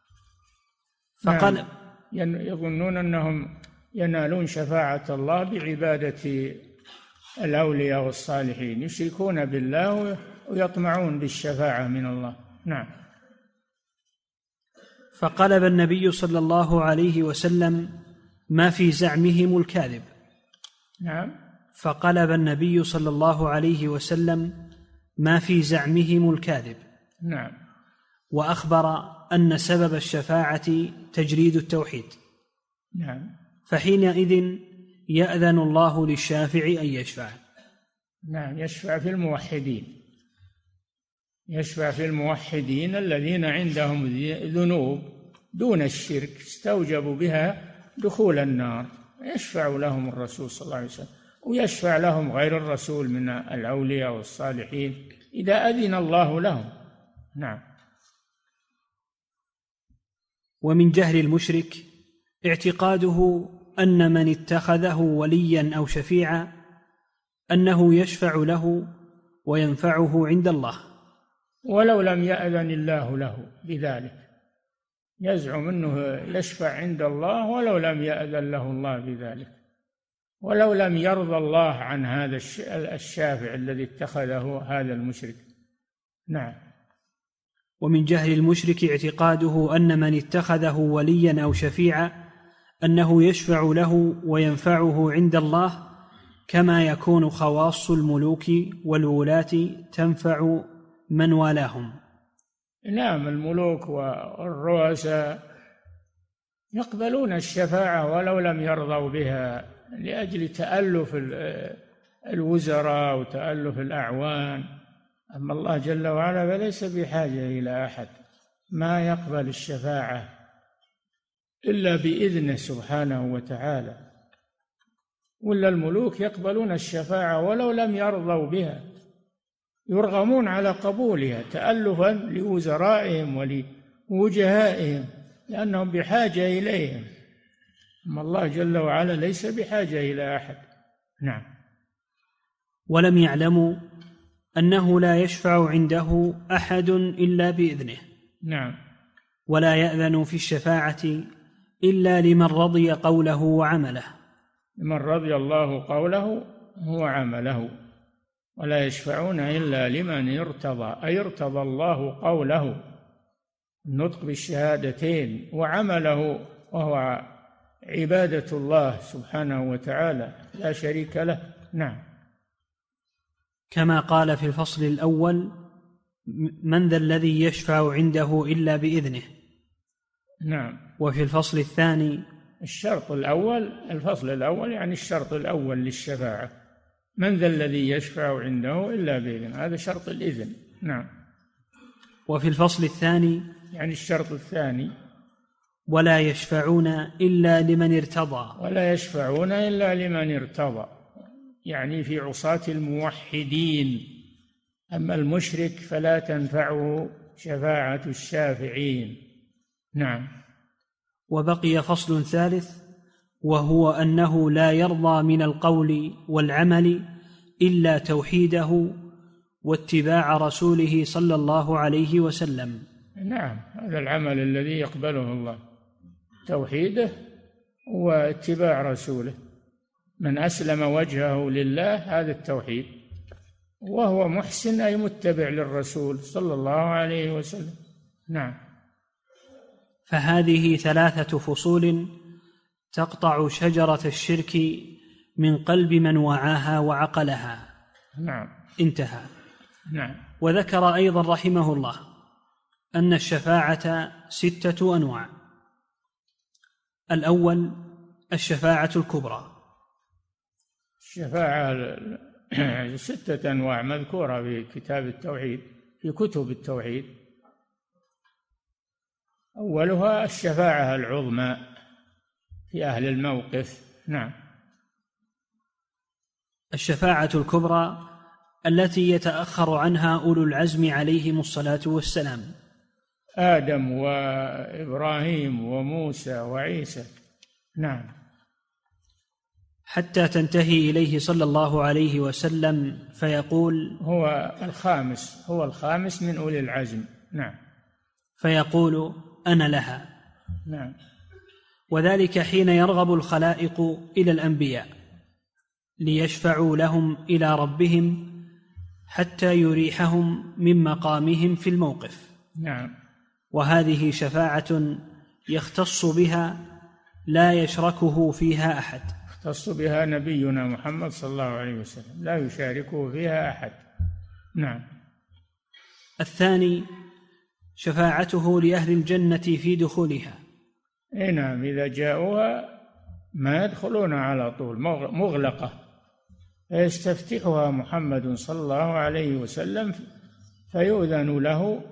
فقال يظنون أنهم ينالون شفاعة الله بعبادة الأولياء والصالحين، يشركون بالله ويطمعون بالشفاعة من الله. نعم. فقلب النبي صلى الله عليه وسلم ما في زعمهم الكاذب. نعم. فقلب النبي صلى الله عليه وسلم ما في زعمهم الكاذب. نعم. وأخبر أن سبب الشفاعة تجريد التوحيد. نعم. فحينئذ يأذن الله للشافع أن يشفع. نعم، يشفع في الموحدين، يشفع في الموحدين الذين عندهم ذنوب دون الشرك استوجبوا بها دخول النار، يشفع لهم الرسول صلى الله عليه وسلم، ويشفع لهم غير الرسول من الأولياء والصالحين إذا أذن الله لهم. نعم. ومن جهل المشرك اعتقاده أن من اتخذه وليا أو شفيعا أنه يشفع له وينفعه عند الله ولو لم يأذن الله له بذلك، يزعم أنه يشفع عند الله ولو لم يأذن له الله بذلك، ولو لم يرضى الله عن هذا الشافع الذي اتخذه هذا المشرك. نعم. ومن جهل المشرك اعتقاده أن من اتخذه وليا أو شفيعا أنه يشفع له وينفعه عند الله، كما يكون خواص الملوك والولاة تنفع من والاهم. نعم، الملوك والرؤساء يقبلون الشفاعة ولو لم يرضوا بها لأجل تألف الوزراء وتألف الأعوان. أما الله جل وعلا فليس بحاجة إلى أحد، ما يقبل الشفاعة إلا بإذنه سبحانه وتعالى، ولا الملوك يقبلون الشفاعة ولو لم يرضوا بها، يرغمون على قبولها تألفا لوزرائهم ولوجهائهم لأنهم بحاجة إليهم. أما الله جل وعلا ليس بحاجة إلى أحد. نعم. ولم يعلموا أنه لا يشفع عنده أحد إلا بإذنه. نعم. ولا يأذن في الشفاعة إلا لمن رضي قوله وعمله. من رضي الله قوله وعمله. ولا يشفعون إلا لمن ارتضى، أي ارتضى الله قوله، النطق بالشهادتين، وعمله وهو عبادة الله سبحانه وتعالى لا شريك له. نعم. كما قال في الفصل الأول: من ذا الذي يشفع عنده إلا بإذنه. نعم. وفي الفصل الثاني الشرط الأول، الفصل الأول يعني الشرط الأول للشفاعة، من ذا الذي يشفع عنده إلا بإذنه، هذا شرط الإذن. نعم. وفي الفصل الثاني يعني الشرط الثاني: ولا يشفعون إلا لمن ارتضى. ولا يشفعون إلا لمن ارتضى، يعني في عصاة الموحدين. أما المشرك فلا تنفعه شفاعة الشافعين. نعم. وبقي فصل ثالث، وهو أنه لا يرضى من القول والعمل إلا توحيده واتباع رسوله صلى الله عليه وسلم. نعم، هذا العمل الذي يقبله الله، توحيده واتباع رسوله. من أسلم وجهه لله، هذا التوحيد، وهو محسن أي متبع للرسول صلى الله عليه وسلم. نعم. فهذه 3 فصول تقطع شجرة الشرك من قلب من وعاها وعقلها. نعم. انتهى. نعم. وذكر أيضا رحمه الله أن الشفاعة 6 أنواع. الأول الشفاعة الكبرى. الشفاعة 6 أنواع مذكورة في كتاب التوحيد، في كتب التوحيد. أولها الشفاعة العظمى في أهل الموقف. نعم. الشفاعة الكبرى التي يتأخر عنها أولو العزم عليهم الصلاة والسلام. آدم وإبراهيم وموسى وعيسى. نعم. حتى تنتهي إليه صلى الله عليه وسلم فيقول: هو الخامس من أولي العزم. نعم. فيقول: أنا لها. نعم. وذلك حين يرغب الخلائق إلى الأنبياء ليشفعوا لهم إلى ربهم حتى يريحهم من مقامهم في الموقف. نعم. وهذه شفاعة يختص بها لا يشركه فيها أحد. يختص بها نبينا محمد صلى الله عليه وسلم، لا يشاركه فيها أحد. نعم. الثاني شفاعته لأهل الجنة في دخولها. نعم. إذا جاءوها ما يدخلون على طول، مغلقة، فيستفتحها محمد صلى الله عليه وسلم فيؤذن له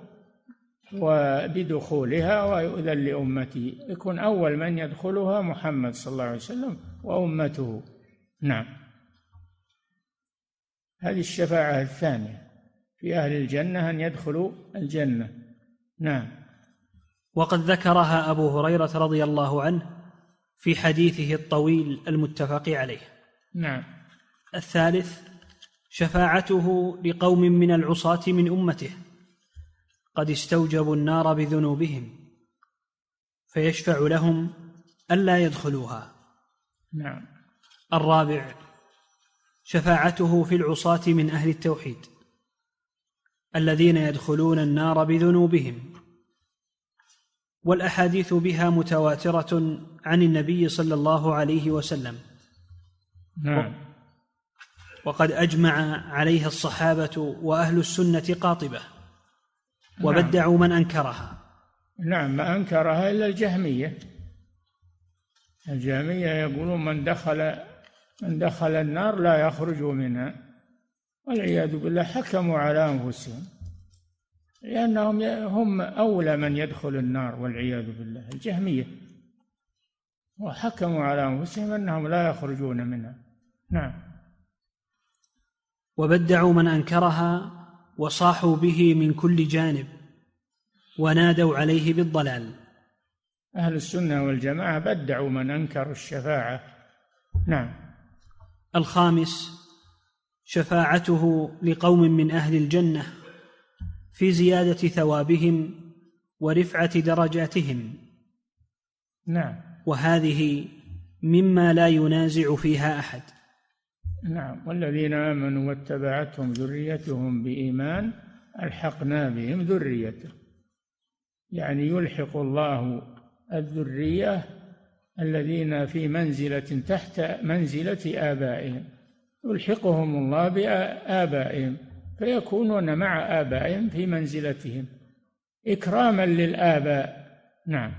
وبدخولها ويؤذن لأمته، يكون أول من يدخلها محمد صلى الله عليه وسلم وأمته. نعم. هذه الشفاعة الثانية في أهل الجنة أن يدخلوا الجنة. نعم. وقد ذكرها أبو هريرة رضي الله عنه في حديثه الطويل المتفق عليه. نعم. الثالث شفاعته لقوم من العصاة من أمته قد استوجبوا النار بذنوبهم فيشفع لهم ألا يدخلوها. نعم. الرابع شفاعته في العصاة من أهل التوحيد الذين يدخلون النار بذنوبهم، والأحاديث بها متواترة عن النبي صلى الله عليه وسلم. نعم. وقد أجمع عليها الصحابة وأهل السنة قاطبة، وبدعوا من أنكرها. نعم. ما أنكرها إلا الجهمية. الجهمية يقولون من دخل النار لا يخرج منها، والعياذ بالله. حكموا على أنفسهم لأنهم هم أولى من يدخل النار، والعياذ بالله، الجهمية، وحكموا على أنفسهم أنهم لا يخرجون منها. نعم. وبدعوا من أنكرها وصاحوا به من كل جانب ونادوا عليه بالضلال. أهل السنة والجماعة بدعوا من أنكر الشفاعة. نعم. الخامس شفاعته لقوم من أهل الجنة في زيادة ثوابهم ورفعة درجاتهم. نعم. وهذه مما لا ينازع فيها أحد. نعم. والذين آمنوا واتبعتهم ذريتهم بإيمان ألحقنا بهم ذريته، يعني يلحق الله الذرية الذين في منزلة تحت منزلة آبائهم، يلحقهم الله بآبائهم فيكونون مع آبائهم في منزلتهم إكراما للآباء. نعم.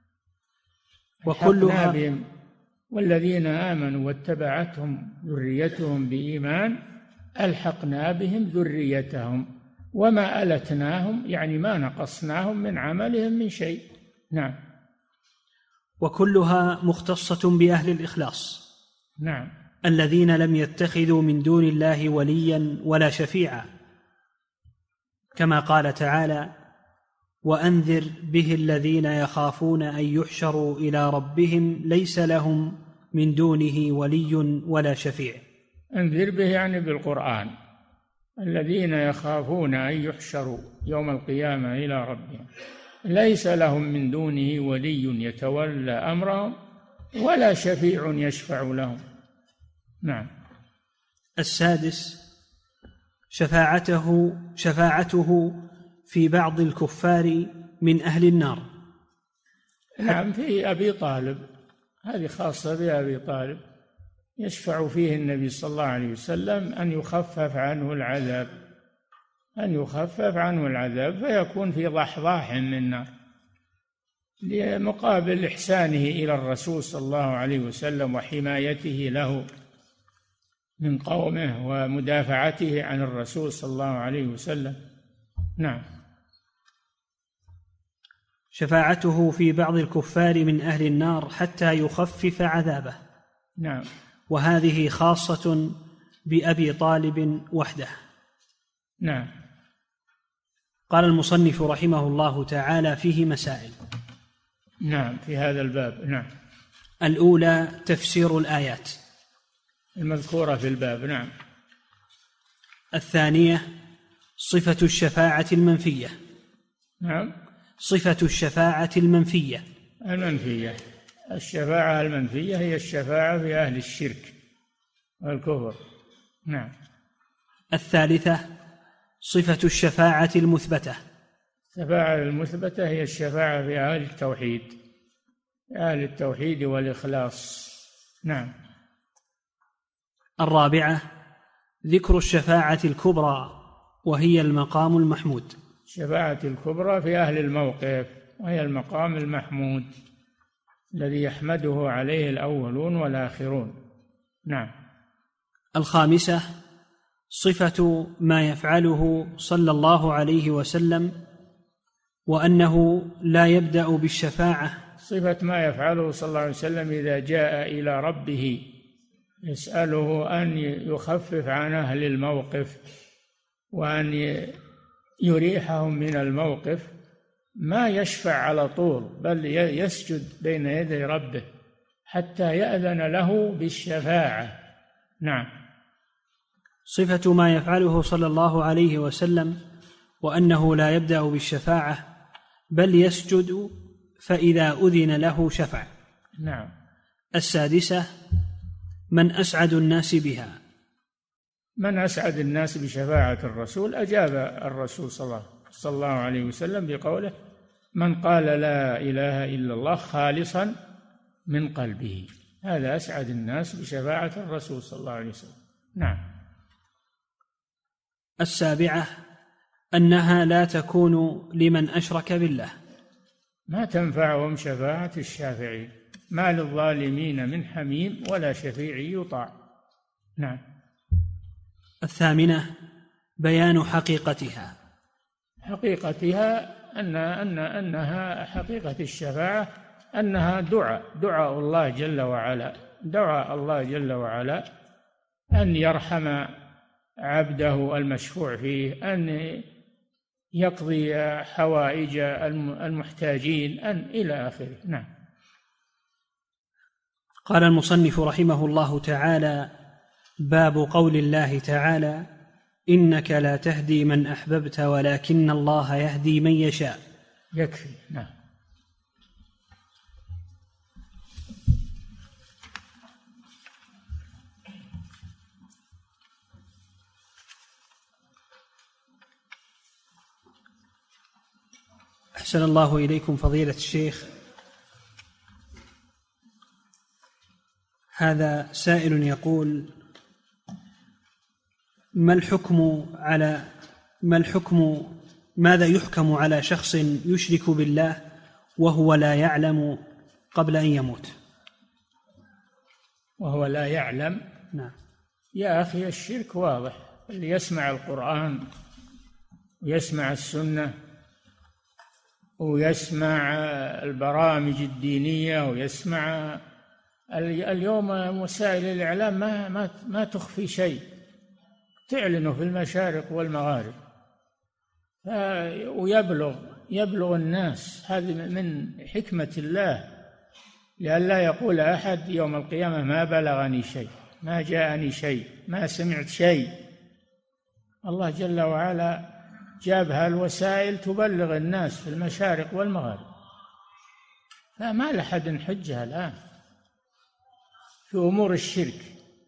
وكلها بهم والذين آمنوا واتبعتهم ذريتهم بإيمان ألحقنا بهم ذريتهم وما ألتناهم، يعني ما نقصناهم من عملهم من شيء. نعم. وكلها مختصة بأهل الإخلاص. نعم. الذين لم يتخذوا من دون الله وليا ولا شفيعا، كما قال تعالى: وأنذر به الذين يخافون أن يحشروا إلى ربهم ليس لهم من دونه ولي ولا شفيع. أنذر به يعني بالقرآن، الذين يخافون أن يحشروا يوم القيامة إلى ربهم ليس لهم من دونه ولي يتولى أمرهم ولا شفيع يشفع لهم. نعم. السادس شفاعته في بعض الكفار من أهل النار. نعم. في أبي طالب، هذه خاصة بأبي طالب، يشفع فيه النبي صلى الله عليه وسلم أن يخفف عنه العذاب فيكون في ضحضاح من النار لمقابل إحسانه إلى الرسول صلى الله عليه وسلم وحمايته له من قومه ومدافعته عن الرسول صلى الله عليه وسلم. نعم. شفاعته في بعض الكفار من أهل النار حتى يخفف عذابه. نعم. وهذه خاصة بأبي طالب وحده. نعم. قال المصنف رحمه الله تعالى: فيه مسائل. نعم، في هذا الباب. نعم. الأولى تفسير الآيات المذكورة في الباب. نعم. الثانية صفة الشفاعة المنفية. نعم. صفة الشفاعة المنفية. المنفية، الشفاعة المنفية هي الشفاعة في أهل الشرك والكفر. نعم. الثالثة صفة الشفاعة المثبتة. الشفاعة المثبتة هي الشفاعة في أهل التوحيد، أهل التوحيد والإخلاص. نعم. الرابعة ذكر الشفاعة الكبرى وهي المقام المحمود. الشفاعة الكبرى في أهل الموقف، وهي المقام المحمود الذي يحمده عليه الأولون والآخرون. نعم. الخامسة صفة ما يفعله صلى الله عليه وسلم وأنه لا يبدأ بالشفاعة. صفة ما يفعله صلى الله عليه وسلم إذا جاء إلى ربه يسأله أن يخفف عن أهل الموقف وأن يريحهم من الموقف، ما يشفع على طول، بل يسجد بين يدي ربه حتى يأذن له بالشفاعة. نعم. صفة ما يفعله صلى الله عليه وسلم وأنه لا يبدأ بالشفاعة بل يسجد فإذا أذن له شفع. نعم. السادسة من أسعد الناس بها. من أسعد الناس بشفاعة الرسول أجاب الرسول صلى الله عليه وسلم بقوله: من قال لا إله إلا الله خالصا من قلبه، هذا أسعد الناس بشفاعة الرسول صلى الله عليه وسلم. نعم. السابعة أنها لا تكون لمن أشرك بالله، ما تنفعهم شفاعة الشافعين، ما للظالمين من حميم ولا شفيع يطاع. نعم. الثامنة بيان حقيقتها. حقيقتها أنها حقيقة الشفاعة أنها دعاء الله جل وعلا، دعاء الله جل وعلا أن يرحم عبده المشفوع فيه، أن يقضي حوائج المحتاجين، أن إلى آخره. نعم. قال المصنف رحمه الله تعالى: باب قول الله تعالى: إنك لا تهدي من أحببت ولكن الله يهدي من يشاء. يكفي. نعم. أحسن الله إليكم فضيلة الشيخ. هذا سائل يقول: ماذا يحكم على شخص يشرك بالله وهو لا يعلم قبل أن يموت؟ وهو لا يعلم؟ نعم. يا أخي الشرك واضح، اللي يسمع القرآن ويسمع السنة ويسمع البرامج الدينية ويسمع اليوم وسائل الإعلام ما تخفي شيء، تعلنه في المشارق والمغارب ويبلغ الناس. هذه من حكمة الله، لئلا يقول أحد يوم القيامة ما بلغني شيء، ما جاءني شيء، ما سمعت شيء. الله جل وعلا جابها الوسائل تبلغ الناس في المشارق والمغارب، فما لحد حجة الآن في أمور الشرك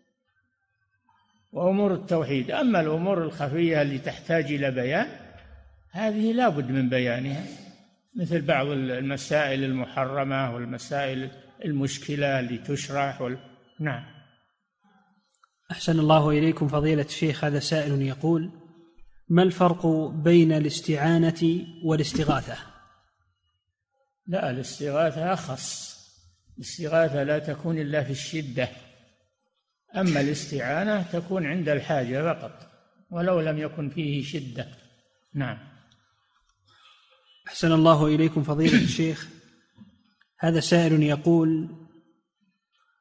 وأمور التوحيد. أما الأمور الخفية اللي تحتاج إلى بيان هذه لا بد من بيانها، مثل بعض المسائل المحرمة والمسائل المشكلة اللي تشرح نعم. أحسن الله إليكم فضيلة الشيخ. هذا سائل يقول: ما الفرق بين الاستعانة والاستغاثة؟ لا، الاستغاثة أخص، الاستغاثة لا تكون إلا في الشدة، أما الاستعانة تكون عند الحاجة فقط ولو لم يكن فيه شدة. نعم. أحسن الله إليكم فضيلة الشيخ. هذا سائل يقول: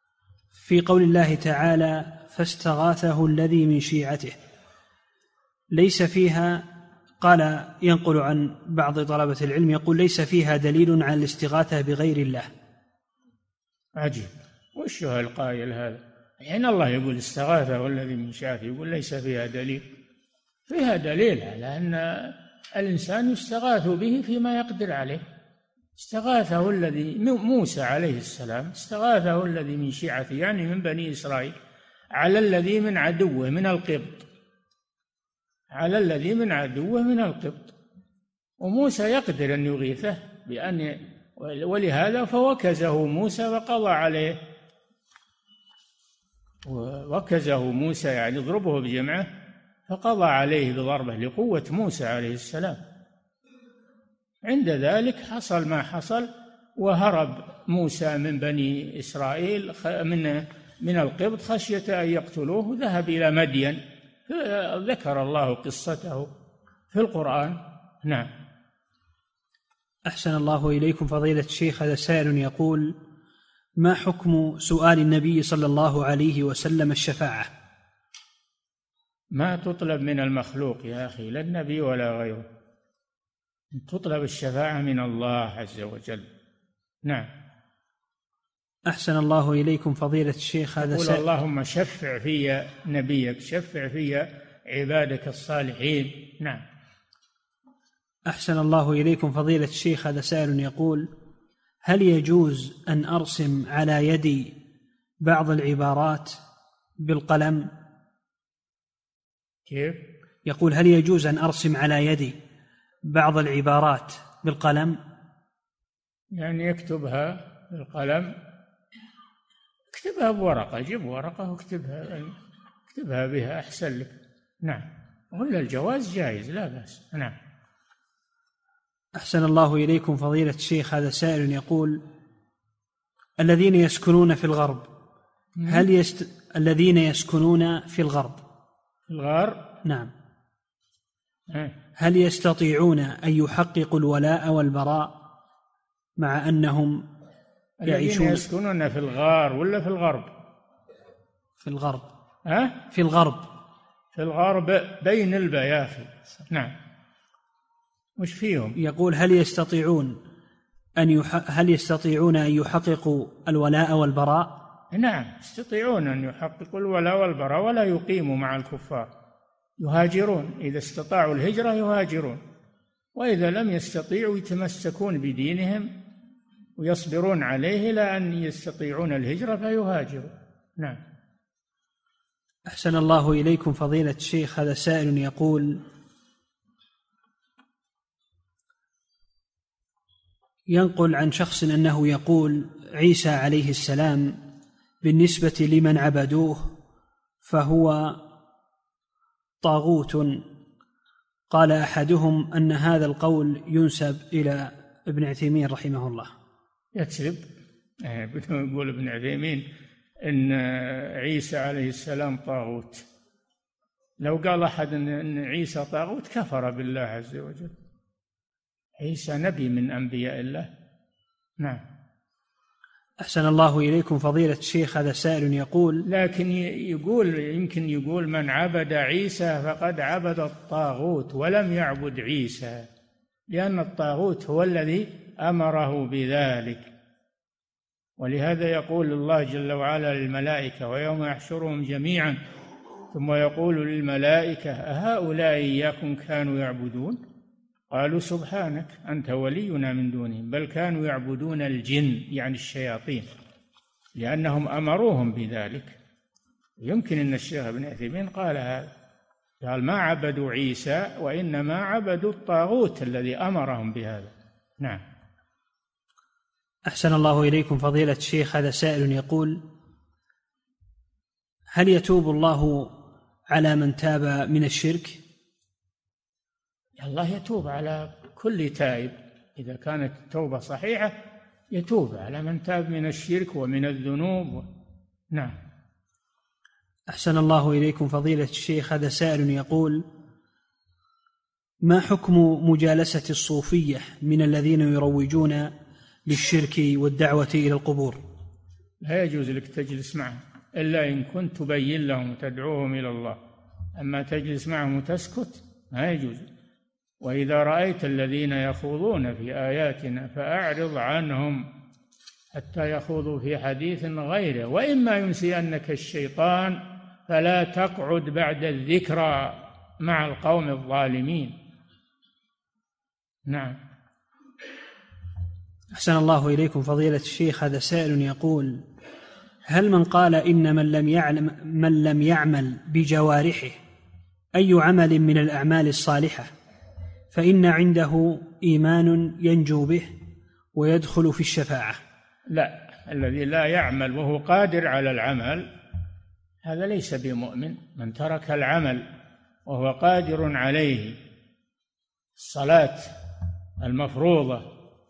في قول الله تعالى: فاستغاثه الذي من شيعته، ليس فيها، قال ينقل عن بعض طلبة العلم يقول ليس فيها دليل على الاستغاثة بغير الله. عجيب، وش هو القائل هذا؟ حين الله يقول استغاثه والذي من شاءه، يقول ليس فيها دليل. فيها دليل على أن الإنسان يستغاث به فيما يقدر عليه. استغاثه الذي موسى عليه السلام، استغاثه الذي من شيعته يعني من بني إسرائيل على الذي من عدوه من القبط، على الذي من عدوه من القبط، وموسى يقدر أن يغيثه ولهذا فوكزه موسى وقضى عليه. ووكزه موسى يعني اضربه بجمعه، فقضى عليه بضربه لقوة موسى عليه السلام. عند ذلك حصل ما حصل، وهرب موسى من بني إسرائيل من القبط خشية أن يقتلوه، ذهب إلى مدين، ذكر الله قصته في القرآن. نعم. أحسن الله إليكم فضيلة الشيخ. هذا سائل يقول: ما حكم سؤال النبي صلى الله عليه وسلم الشفاعة؟ ما تطلب من المخلوق يا أخي، لا النبي ولا غيره، تطلب الشفاعة من الله عز وجل. نعم. أحسن الله إليكم فضيلة الشيخ. هذا قول اللهم شفع في نبيك، شفع في عبادك الصالحين. نعم. أحسن الله إليكم فضيلة الشيخ. هذا سائل يقول: هل يجوز أن أرسم على يدي بعض العبارات بالقلم؟ كيف؟ يقول: هل يجوز أن أرسم على يدي بعض العبارات بالقلم؟ يعني يكتبها بالقلم، اكتبها بورقة، جيب ورقة واكتبها بها أحسن لك. نعم. ولا الجواز جائز لا بأس. نعم. أحسن الله إليكم فضيلة الشيخ. هذا سائل يقول: الذين يسكنون في الغرب، الذين يسكنون في الغرب، نعم، هل يستطيعون أن يحققوا الولاء والبراء مع أنهم يعيشون؟ الذين يسكنون في الغار ولا في الغرب؟ في الغرب. في الغرب بين البيافي. نعم. وش فيهم؟ يقول: هل يستطيعون أن يحققوا الولاء والبراء؟ نعم، يستطيعون أن يحققوا الولاء والبراء، ولا يقيموا مع الكفار، يهاجرون. إذا استطاعوا الهجرة يهاجرون، وإذا لم يستطيعوا يتمسكون بدينهم ويصبرون عليه إلى أن يستطيعون الهجرة فيهاجروا. نعم. أحسن الله إليكم فضيلة الشيخ. هذا سائل يقول: ينقل عن شخص أنه يقول عيسى عليه السلام بالنسبة لمن عبدوه فهو طاغوت. قال أحدهم أن هذا القول ينسب إلى ابن عثيمين رحمه الله. يكذب. يقول ابن عثيمين إن عيسى عليه السلام طاغوت. لو قال أحد أن عيسى طاغوت كفر بالله عز وجل. عيسى نبي من أنبياء الله. نعم. أحسن الله إليكم فضيلة الشيخ. هذا سائل يقول: لكن يمكن يقول من عبد عيسى فقد عبد الطاغوت ولم يعبد عيسى، لأن الطاغوت هو الذي أمره بذلك. ولهذا يقول الله جل وعلا للملائكة: ويوم يحشرهم جميعا ثم يقول للملائكة أهؤلاء إياكم كانوا يعبدون؟ قالوا سبحانك أنت ولينا من دونهم بل كانوا يعبدون الجن، يعني الشياطين، لأنهم أمروهم بذلك. يمكن أن الشيخ ابن عثيمين قال هذا، قال ما عبدوا عيسى وإنما عبدوا الطاغوت الذي أمرهم بهذا. نعم. أحسن الله إليكم فضيلة الشيخ. هذا سائل يقول: هل يتوب الله على من تاب من الشرك؟ الله يتوب على كل تائب، إذا كانت التوبة صحيحة يتوب على من تاب من الشرك ومن الذنوب. نعم. أحسن الله إليكم فضيلة الشيخ. هذا سائل يقول: ما حكم مجالسة الصوفية من الذين يروجون للشرك والدعوة إلى القبور؟ لا يجوز لك تجلس معهم إلا إن كنت تبين لهم وتدعوهم إلى الله. أما تجلس معهم وتسكت ما يجوز. وإذا رأيت الذين يخوضون في آياتنا فأعرض عنهم حتى يخوضوا في حديث غيره، وإما ينسينك الشيطان فلا تقعد بعد الذكرى مع القوم الظالمين. نعم. أحسن الله إليكم فضيلة الشيخ. هذا سائل يقول: هل من قال إن من لم يعمل بجوارحه أي عمل من الأعمال الصالحة فإن عنده إيمان ينجو به ويدخل في الشفاعة؟ لا، الذي لا يعمل وهو قادر على العمل هذا ليس بمؤمن. من ترك العمل وهو قادر عليه، الصلاة المفروضة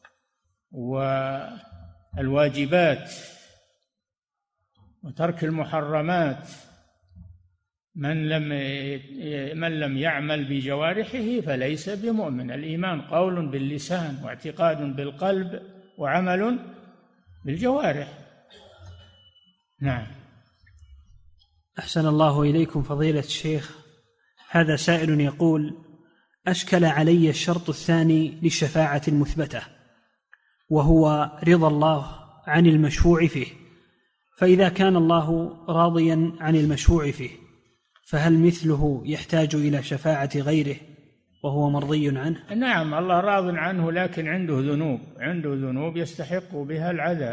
والواجبات وترك المحرمات، من لم يعمل بجوارحه فليس بمؤمن. الإيمان قول باللسان واعتقاد بالقلب وعمل بالجوارح. نعم. أحسن الله إليكم فضيلة الشيخ. هذا سائل يقول: أشكل علي الشرط الثاني للشفاعة المثبتة، وهو رضا الله عن المشفوع فيه، فإذا كان الله راضيا عن المشفوع فيه فهل مثله يحتاج إلى شفاعة غيره وهو مرضي عنه؟ نعم، الله راض عنه، لكن عنده ذنوب يستحق بها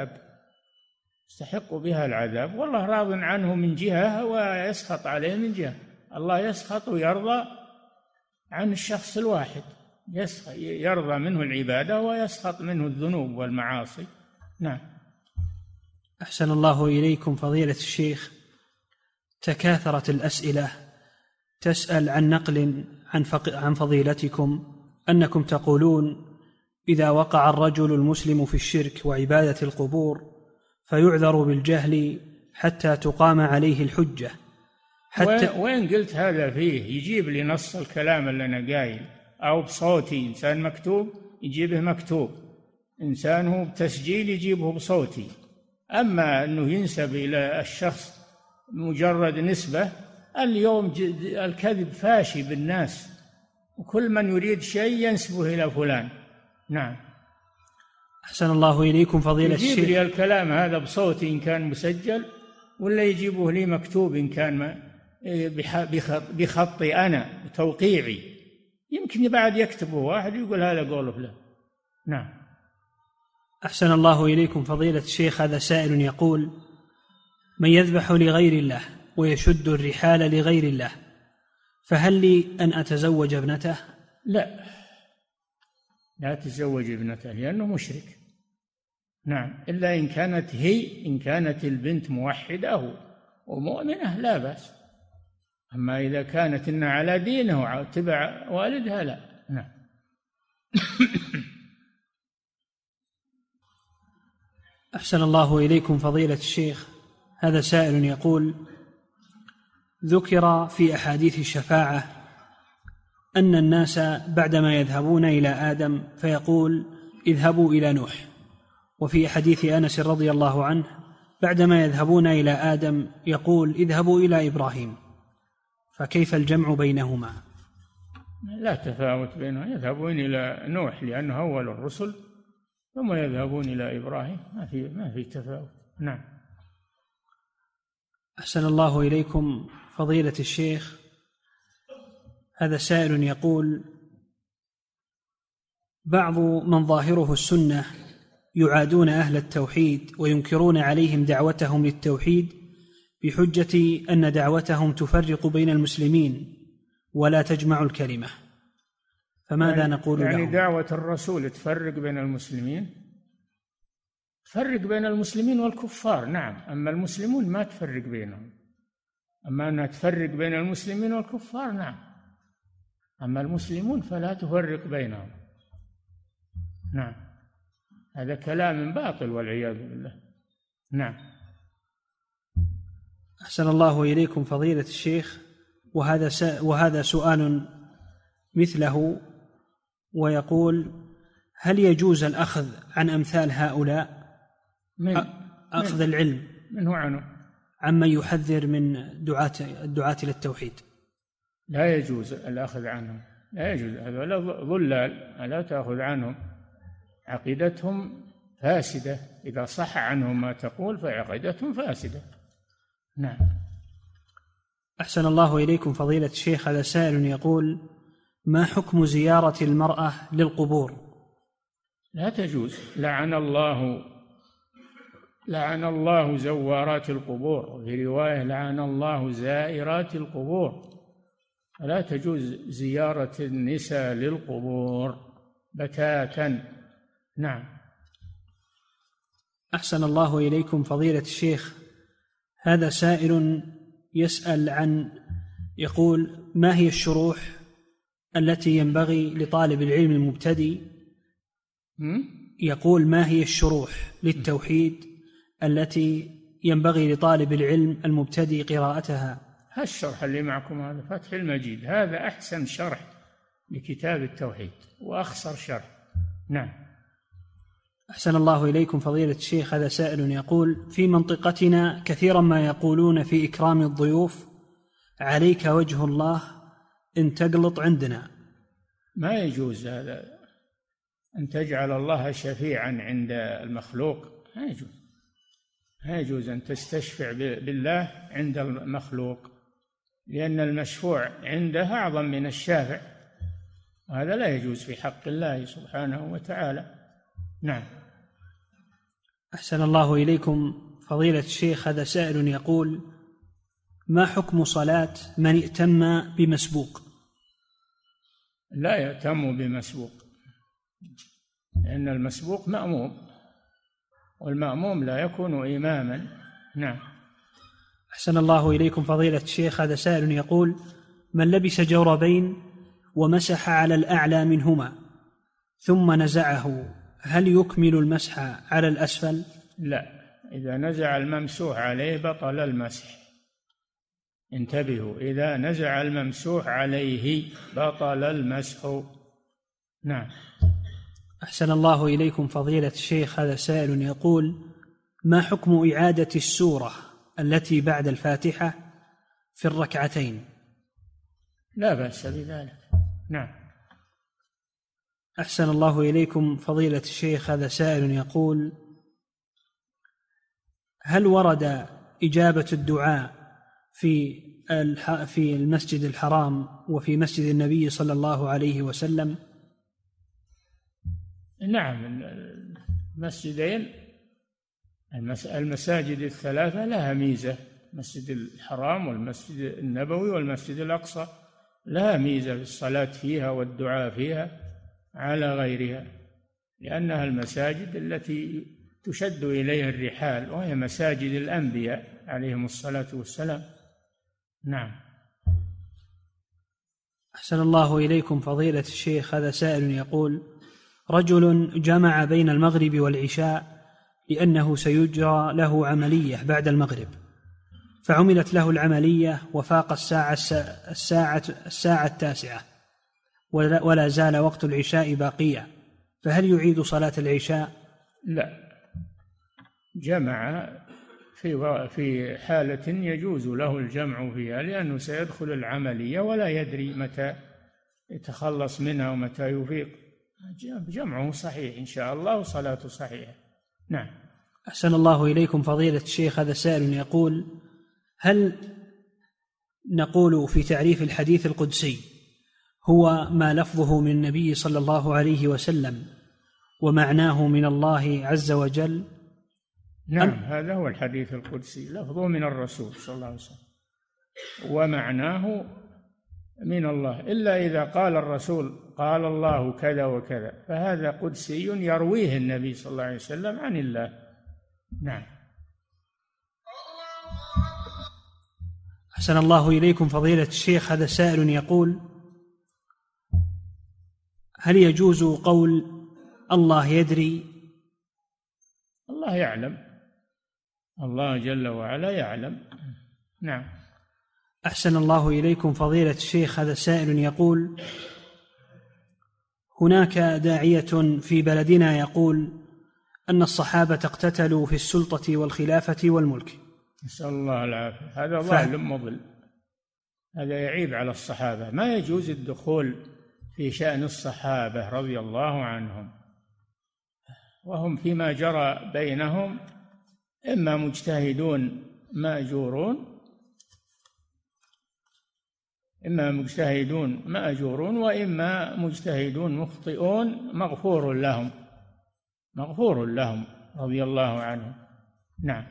العذاب، والله راض عنه من جهة ويسخط عليه من جهة. الله يسخط ويرضى عن الشخص الواحد، يرضى منه العبادة ويسخط منه الذنوب والمعاصي. نعم. أحسن الله إليكم فضيلة الشيخ. تكاثرت الأسئلة تسأل عن نقل عن فضيلتكم أنكم تقولون: إذا وقع الرجل المسلم في الشرك وعبادة القبور فيعذر بالجهل حتى تقام عليه الحجة. وين قلت هذا فيه؟ يجيب لي نص الكلام اللي أنا قايل، أو بصوتي. إنسان مكتوب يجيبه مكتوب، إنسان هو بتسجيل يجيبه بصوتي. أما أنه ينسب إلى الشخص مجرد نسبة، اليوم الكذب فاشي بالناس، وكل من يريد شيء ينسبه إلى فلان. نعم. أحسن الله إليكم فضيلة الشيخ. يجيب لي الكلام هذا بصوتي إن كان مسجل، ولا يجيبه لي مكتوب إن كان بخطي أنا بتوقيعي. يمكن بعد يكتبه واحد يقول هذا قول فلان. نعم. أحسن الله إليكم فضيلة الشيخ. هذا سائل يقول: من يذبح لغير الله ويشد الرحال لغير الله فهل لي أن أتزوج ابنته؟ لا تزوج ابنته لأنه مشرك. نعم، إلا إن كانت البنت موحدة ومؤمنة لا بأس. أما إذا كانت إنها على دينه وتبع والدها لا. نعم. أحسن الله إليكم فضيلة الشيخ. هذا سائل يقول: ذكر في أحاديث الشفاعة أن الناس بعدما يذهبون إلى آدم فيقول: اذهبوا إلى نوح، وفي حديث أنس رضي الله عنه بعدما يذهبون إلى آدم يقول: اذهبوا إلى إبراهيم، فكيف الجمع بينهما؟ لا تفاوت بينهم، يذهبون إلى نوح لأنه أول الرسل، ثم يذهبون إلى إبراهيم، ما في تفاوت. نعم. أحسن الله إليكم فضيلة الشيخ. هذا سائل يقول: بعض من ظاهره السنة يعادون أهل التوحيد وينكرون عليهم دعوتهم للتوحيد بحجة أن دعوتهم تفرق بين المسلمين ولا تجمع الكلمة، فماذا نقول لهم؟ يعني دعوة الرسول تفرق بين المسلمين؟ تفرق بين المسلمين والكفار، نعم. أما المسلمون ما تفرق بينهم. أما أنها تفرق بين المسلمين والكفار نعم، أما المسلمون فلا تفرق بينهم. نعم، هذا كلام باطل والعياذ بالله. نعم. أحسن الله إليكم فضيلة الشيخ. وهذا سؤال مثله، ويقول: هل يجوز الأخذ عن أمثال هؤلاء أخذ العلم منه عنه عمن يحذر من الدعاة إلى التوحيد؟ لا يجوز الأخذ عنهم، لا يجوز، هذول ضلال، لا تأخذ عنهم، عقيدتهم فاسدة، إذا صح عنهم ما تقول فعقيدتهم فاسدة. نعم. أحسن الله إليكم فضيلة الشيخ، هذا سائل يقول: ما حكم زيارة المرأة للقبور؟ لا تجوز، لعن الله زوارات القبور، وفي رواية لعن الله زائرات القبور، لا تجوز زيارة النساء للقبور بتاتا. نعم. أحسن الله إليكم فضيلة الشيخ، هذا سائل يسأل يقول: ما هي الشروح التي ينبغي لطالب العلم المبتدئ؟ يقول: ما هي الشروح للتوحيد التي ينبغي لطالب العلم المبتدئ قراءتها؟ هالشرح اللي معكم هذا فتح المجيد، هذا أحسن شرح لكتاب التوحيد وأخصر شرح. نعم. أحسن الله إليكم فضيلة الشيخ، هذا سائل يقول: في منطقتنا كثيرا ما يقولون في إكرام الضيوف: عليك وجه الله إن تقلط عندنا. ما يجوز هذا، أن تجعل الله شفيعا عند المخلوق، ما يجوز أن تستشفع بالله عند المخلوق، لأن المشفوع عنده أعظم من الشافع، وهذا لا يجوز في حق الله سبحانه وتعالى. نعم. أحسن الله إليكم فضيلة الشيخ، هذا سائل يقول: ما حكم صلاة من ائتم بمسبوق؟ لا يأتم بمسبوق، لأن المسبوق مأموم، والمأموم لا يكون إماما. نعم. أحسن الله إليكم فضيلة الشيخ، هذا سائل يقول: من لبس جوربين ومسح على الأعلى منهما ثم نزعه، هل يكمل المسح على الأسفل؟ لا، إذا نزع الممسوح عليه بطل المسح. انتبهوا، إذا نزع الممسوح عليه بطل المسح. نعم. أحسن الله إليكم فضيلة الشيخ، هذا سائل يقول: ما حكم إعادة السورة التي بعد الفاتحة في الركعتين؟ لا بأس بذلك. نعم. أحسن الله إليكم فضيلة الشيخ، هذا سائل يقول: هل ورد إجابة الدعاء في المسجد الحرام وفي مسجد النبي صلى الله عليه وسلم؟ نعم، المسجدين، المساجد الثلاثة لها ميزة، المسجد الحرام والمسجد النبوي والمسجد الأقصى لها ميزة في الصلاة فيها والدعاء فيها على غيرها، لأنها المساجد التي تشد إليها الرحال، وهي مساجد الأنبياء عليهم الصلاة والسلام. نعم. أحسن الله إليكم فضيلة الشيخ، هذا سائل يقول: رجل جمع بين المغرب والعشاء لأنه سيجرى له عملية بعد المغرب، فعملت له العملية وفاق الساعة 9 ولا زال وقت العشاء باقيا، فهل يعيد صلاة العشاء؟ لا، جمع في حالة يجوز له الجمع فيها، لأنه سيدخل العملية ولا يدري متى يتخلص منها ومتى يفيق، جمعه صحيح إن شاء الله وصلاته صحيحة. نعم. أحسن الله إليكم فضيلة الشيخ، هذا سائل يقول: هل نقول في تعريف الحديث القدسي هو ما لفظه من النبي صلى الله عليه وسلم ومعناه من الله عز وجل؟ نعم، هذا هو الحديث القدسي، لفظه من الرسول صلى الله عليه وسلم ومعناه من الله، إلا إذا قال الرسول قال الله كذا وكذا، فهذا قدسي يرويه النبي صلى الله عليه وسلم عن الله. نعم. أحسن الله إليكم فضيلة الشيخ، هذا سائل يقول: هل يجوز قول الله يدري؟ الله يعلم، الله جل وعلا يعلم. نعم. أحسن الله إليكم فضيلة الشيخ، هذا سائل يقول: هناك داعية في بلدنا يقول أن الصحابة اقتتلوا في السلطة والخلافة والملك. نسأل الله العافية، هذا ظالم مضل. هذا يعيب على الصحابة. ما يجوز الدخول في شأن الصحابة رضي الله عنهم، وهم فيما جرى بينهم إما مجتهدون مأجورون وإما مجتهدون مخطئون مغفور لهم رضي الله عنهم. نعم.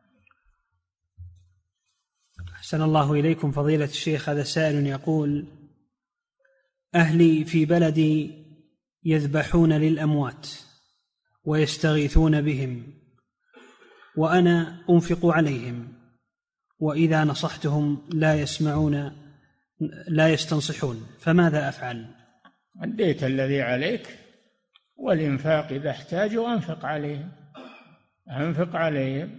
أحسن الله إليكم فضيلة الشيخ. هذا سائل يقول: أهلي في بلدي يذبحون للأموات ويستغيثون بهم، وأنا أنفق عليهم، وإذا نصحتهم لا يسمعون لا يستنصحون، فماذا أفعل؟ أديت الذي عليك، والإنفاق إذا احتاجوا أنفق عليهم.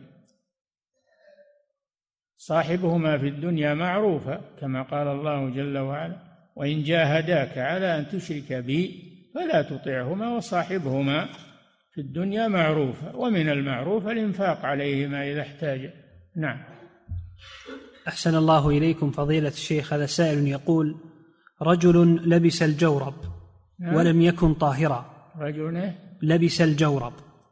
صاحبهما في الدنيا معروفة، كما قال الله جل وعلا: وإن جاهداك على أن تشرك بي فلا تطعهما وصاحبهما في الدنيا معروفة، ومن المعروف الإنفاق عليهما إذا احتاج. نعم. أحسن الله إليكم فضيلة الشيخ. هذا سائل يقول: رجل لبس الجورب ولم يكن طاهرا. رجل لبس الجورب،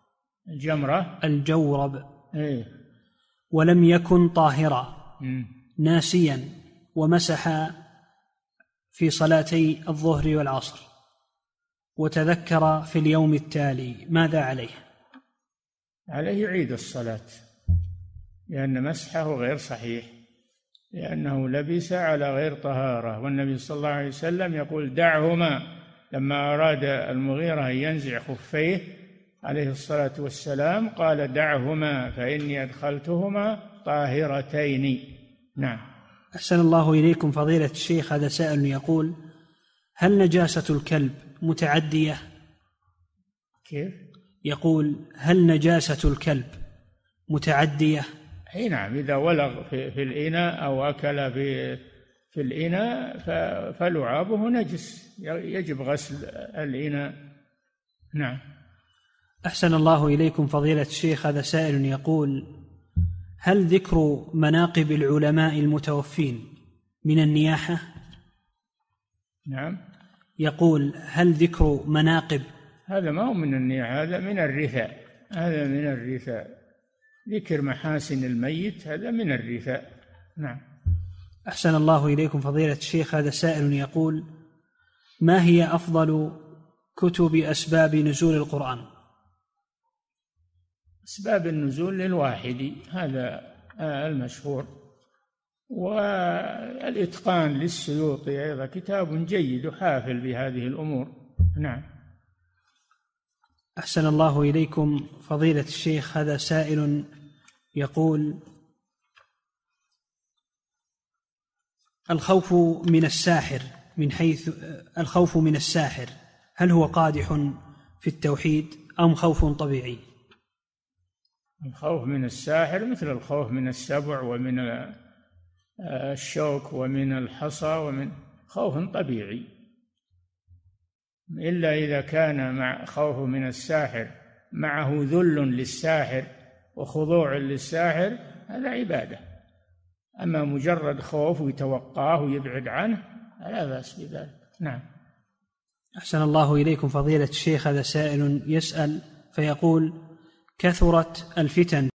الجورب ولم يكن طاهرا، ناسيا، ومسح في صلاتي الظهر والعصر، وتذكر في اليوم التالي، ماذا عليه؟ عليه يعيد الصلاة، لأن مسحه غير صحيح، لأنه لبس على غير طهارة. والنبي صلى الله عليه وسلم يقول: دعهما، لما أراد المغيرة أن ينزع خفيه عليه الصلاة والسلام قال: دعهما فإني أدخلتهما طاهرتين. نعم. أحسن الله إليكم فضيلة الشيخ. هذا سائل يقول: هل نجاسة الكلب متعدية؟ كيف؟ يقول: هل نجاسة الكلب متعدية؟ أي نعم، إذا ولغ في الإناء أو أكل في الإناء فلعابه نجس، يجب غسل الإناء. نعم. أحسن الله إليكم فضيلة الشيخ. هذا سائل يقول: هل ذكر مناقب العلماء المتوفين من النياحة؟ نعم. يقول: هل ذكر مناقب؟ هذا ما هو من النياحة، هذا من الرثاء. ذكر محاسن الميت هذا من الرثاء. نعم. أحسن الله إليكم فضيلة الشيخ. هذا سائل يقول: ما هي أفضل كتب أسباب نزول القرآن؟ أسباب النزول للواحدي، هذا المشهور، والإتقان للسيوطي أيضا كتاب جيد حافل بهذه الأمور. نعم. أحسن الله إليكم فضيلة الشيخ. هذا سائل يقول: الخوف من الساحر، من حيث الخوف من الساحر، هل هو قادح في التوحيد أم خوف طبيعي؟ الخوف من الساحر مثل الخوف من السبع ومن الشوك ومن الحصى، ومن خوف طبيعي، إلا إذا كان مع خوفه من الساحر معه ذل للساحر وخضوع للساحر، هذا عبادة. أما مجرد خوف ويتوقاه ويبعد عنه لا بأس بذلك. نعم. أحسن الله إليكم فضيلة الشيخ. هذا سائل يسأل فيقول: كثرت الفتن